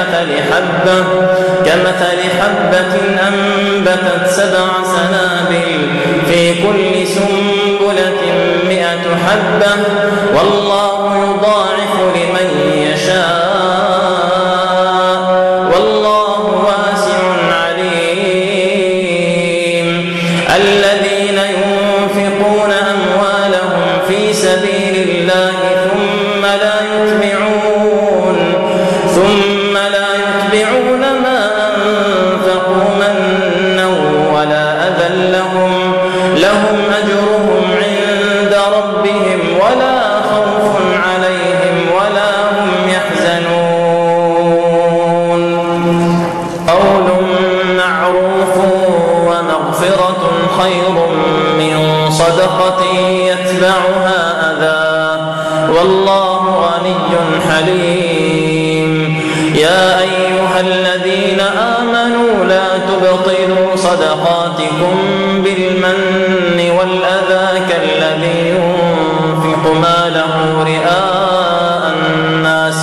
كمثل حبة أنبتت 7 سنابل في كل سنبلة حبة والله يضاعف لمن يشاء والله واسع عليم. الذين ينفقون أموالهم في سبيل الله ثم لا يتبعون ما أنفقوا منا ولا أذى لهم أجرهم عند ربهم ولا خوف عليهم ولا هم يحزنون. قول معروف ومغفرة خير من صدقة يتبعها أذى والله غني حليم. يا أيها الذين آمنوا لا تبطلوا صدقاتكم بالمن والأذى كالذي ينفق ماله رئاء الناس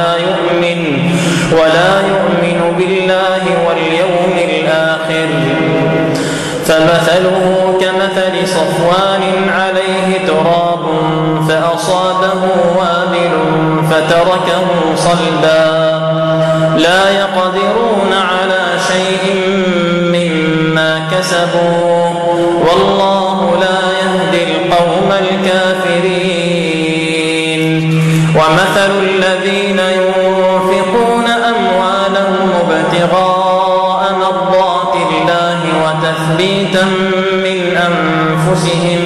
ولا يؤمن بالله واليوم الآخر فمثله كمثل صفوان عليه تراب فأصابه وابل فتركه صلدا لا يقدرون على شيء مما كسبوا والله لا يهدي القوم الكافرين. ومثل الذين ينفقون أموالهم ابتغاء مرضات الله وتثبيتا من أنفسهم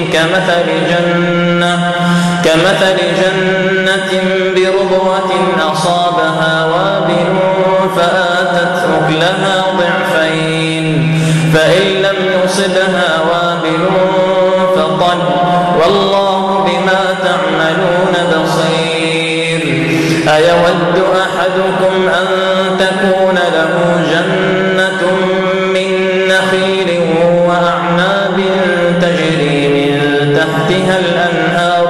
كمثل جنة بربوة أصابها وابل فآتت أكلها ضعفين فإن لم يصبها وابل فطل والله بما تعملون بصير. أيود أحدكم أن تكون له جنة من نخيل وأعناب تجري من تحتها الأنهار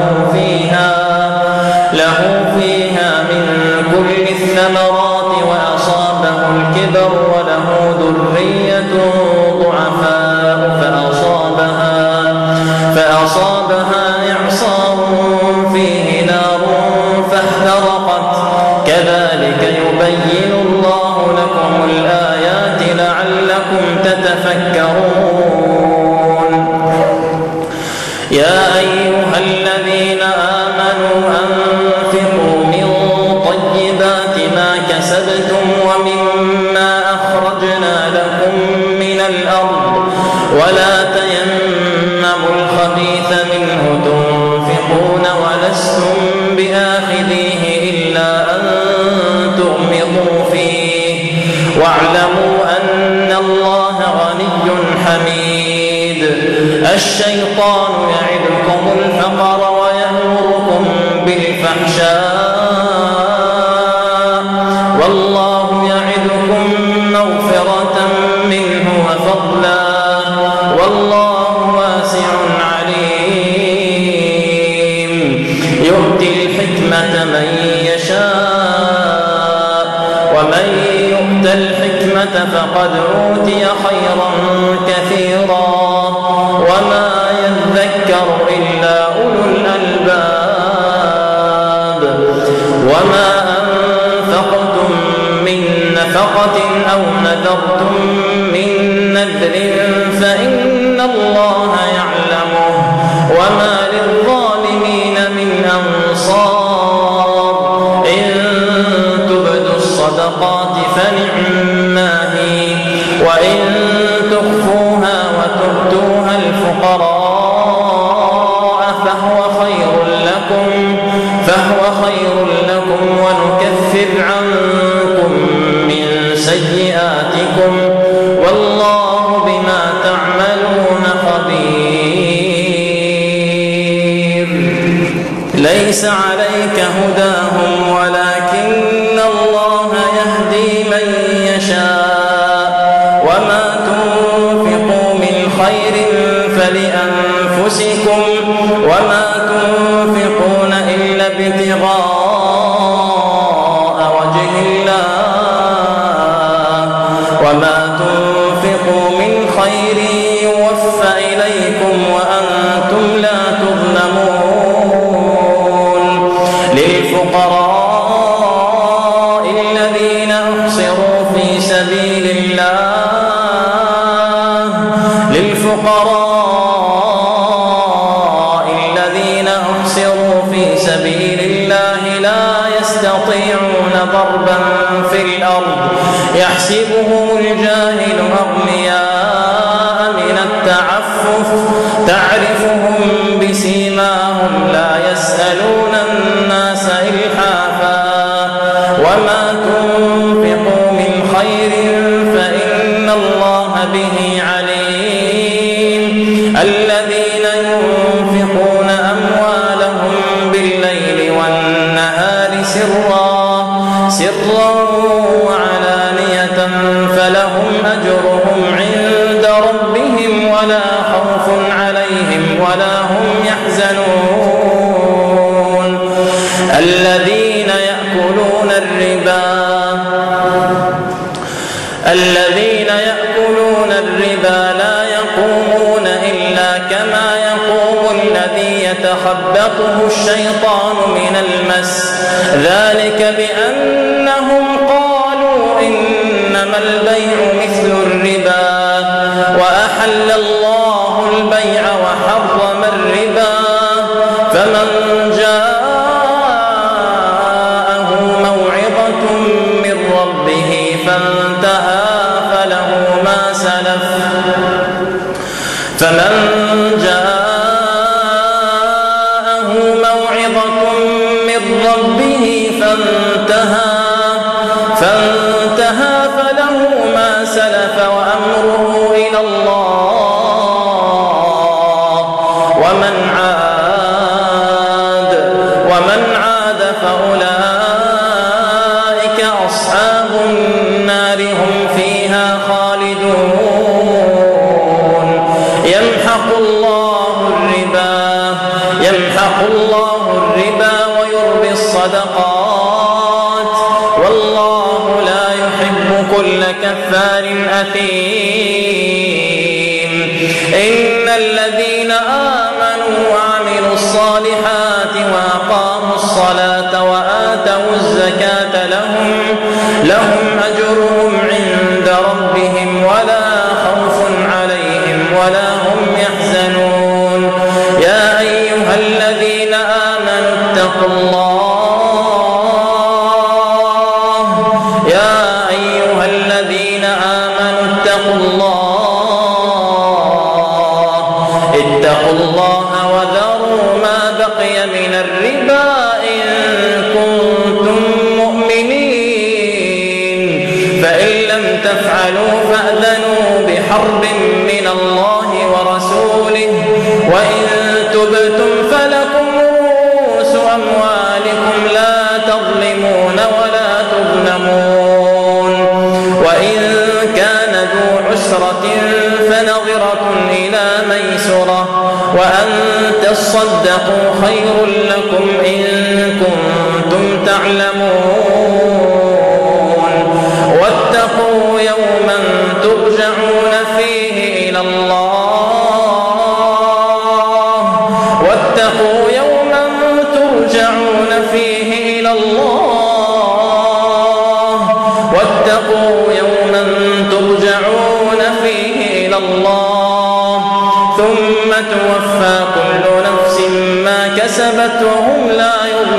له فيها من كل الثمرات وأصابه الكبر وله ذرية ضعفاء فأصابها إعصار فيه نار فاحترقت كذلك يبين الله لكم الآيات لعلكم تتفكرون. يا أيها الذين آمنوا أنفقوا من طيبات ما كسبتم ومما أخرجنا لكم من الأرض ولا تيمموا الخبيث منه تنفقون ولستم بآخذيه إلا أن تغمضوا فيه واعلموا أن الله غني حميد. الشيطان يعدكم الفقر ويأمركم بالفحشاء والله يعدكم مغفرة منه وفضلا والله واسع عليم. يؤتي الحكمة من يشاء ومن يؤت الحكمة فقد أوتي خيرا كثيرا وما يذكر إلا أولو الألباب. وما أنفقتم من نفقة أو نذرتم من نذر فإن الله يعلمه وما للظالمين من أنصار. إن تبدوا الصدقات فنعما هي وإن تخفوها وتؤتوها الفقراء فهو خير لكم ونكفر عنكم من سيئاتكم والله بما تعملون خبير. ليس عليك هداهم ولكن الله يهدي من يشاء وما تنفقوا من خير فلأنفسكم وما تنفقون إلا ابتغاء وجه الله وما تنفقوا من خير يوفى إليكم وأنتم لا تظلمون. ضربا في الأرض يحسبهم الجاهل أغنياء من التعفف تعرفهم بسيماهم لا يسألون الناس إلحافا وما تنفقوا من خير فإن الله به عليم الذين ينفقون أموالهم بالليل والنهار سرا وعلانية فلهم أجرهم عند ربهم ولا خوف عليهم ولا هم يحزنون الذين يأكلون الربا لا يقومون إلا كما يقوم الذي يتخبطه الشيطان من المس ذلك بأنهم قالوا إنما البيع مثل الربا وأحل الله البيع وحرم الربا فمن جاءه موعظة من ربه فانتهى فله ما سلف وأمره إلى الله ومن عاد فأولئك أصحاب النار هم فيها خالدون يمحق الله الربا ويربي الصدقات والله لا يحب كل كفار أثيم إن الذين آمنوا وعملوا الصالحات وأقاموا الصلاة وآتوا الزكاة لهم أجرهم عند ربهم ولا خوف عليهم ولا هم يحزنون يا أيها الذين آمنوا اتقوا الله وذروا ما بقي من الربا إن كنتم مؤمنين فإن لم تفعلوا فأذنوا بحرب من الله ورسوله وإن تبتم فلكم رؤوس أموالكم لا تظلمون ولا تظلمون وإن كان ذو عسرة فنظرة إلى ميسرة وأن تصدقوا خير لكم إن كنتم تعلمون واتقوا يوما ترجعون فيه إلى الله ثم توفى كل نفس ما كسبت وهم لا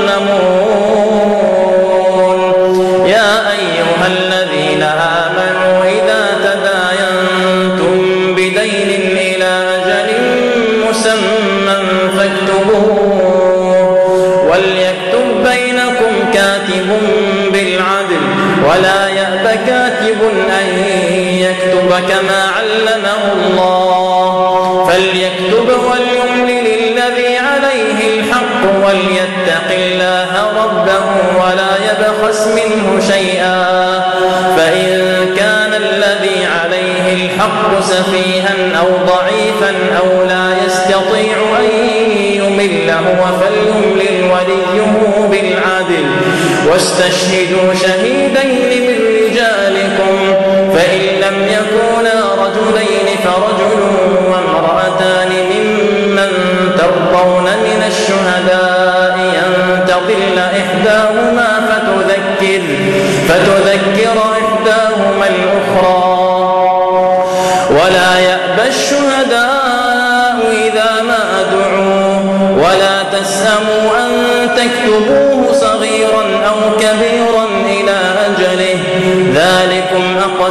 يظلمون يا أيها الذين آمنوا إذا تداينتم بدين إلى أجل مسمى فاكتبوه وليكتب بينكم كاتب بالعدل ولا يأب كاتب أن يكتب كما علمه الله فليكتب وليملل الذي عليه الحق وليتق الله ربه ولا يبخس منه شيئا فإن كان الذي عليه الحق سفيها أو ضعيفا أو لا يستطيع أن يمل هو فليملل وليه بالعدل واستشهدوا شهيدين من رجالكم فإن لم يكونا رجلين فرجل وامرأتان ممن ترضون من الشهداء أن تضل إحداهما فتذكر إحداهما الأخرى ولا يأبى الشهداء إذا ما دعوا ولا تسأموا أن تكتبوه صغيرا أو كبيرا إلى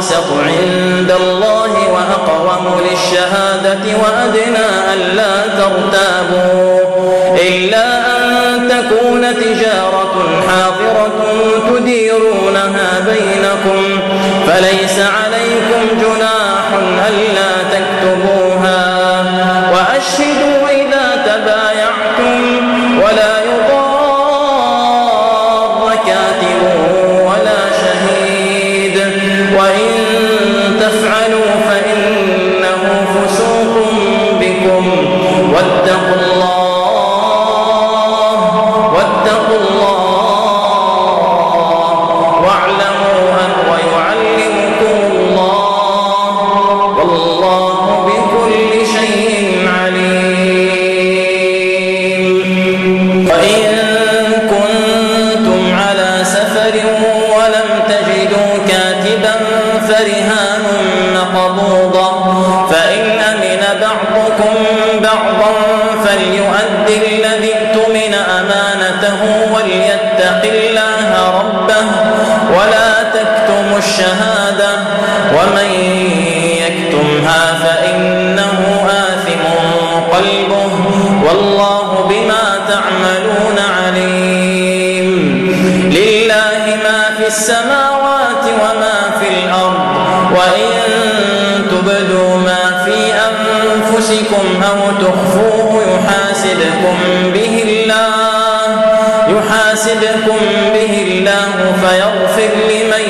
أقسط عند الله وأقوم للشهادة وأدنى ألا ترتابوا إلا أن تكون تجارة حاضرة تديرونها بينكم فليس عليكم جناح ألا تكتبوها وأشهدوا إذا تبايعتم ولا يضار كاتب ولا شهيد وإن تفعلوا فإنه فسوق بكم واتقوا الله واعلموا أن ويعلمكم الله والله بكل شيء عليم. وإن كنتم على سفر ولم تجدوا كاتبا فرهان مقبوضة فإن أمن بعضكم بعضا فليؤدي الذي اؤتمن أمانته وليتق الله ربه ولا تكتموا الشهادة ومن يكتمها فإنه آثم قلبه والله بما تعملون عليم. لله ما في السماوات وما في الأرض وإن تبدوا ما في أنفسكم أو تخفوه يحاسبكم به الله فيغفر لمن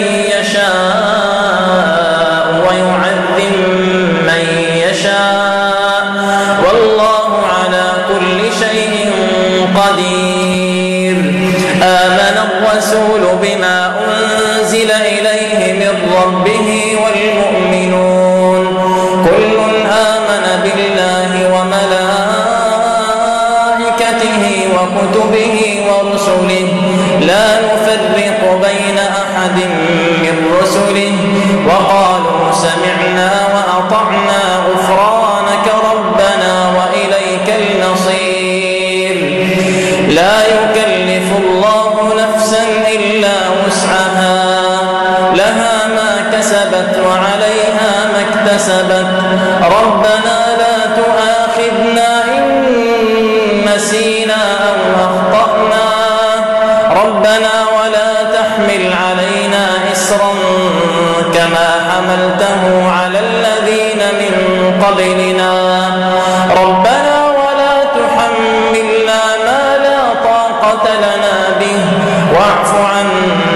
يشاء ويعذب من يشاء والله على كل شيء قدير. آمن الرسول بما أنزل إليه من ربه والمؤمنون كل آمن بالله وملائكته وكتبه ورسله لا نفرق بين أحد من رسله وقالوا سمعنا وأطعنا غفرانك ربنا وإليك المصير. لا يكلف الله نفسا إلا وسعها لها ما كسبت وعليها ما اكتسبت ربنا لا تؤاخذنا إن نسينا أو أخطأنا ربنا ولا تحمل علينا إصرا كما حملته على الذين من قبلنا ربنا ولا تحملنا ما لا طاقة لنا به واعف عنا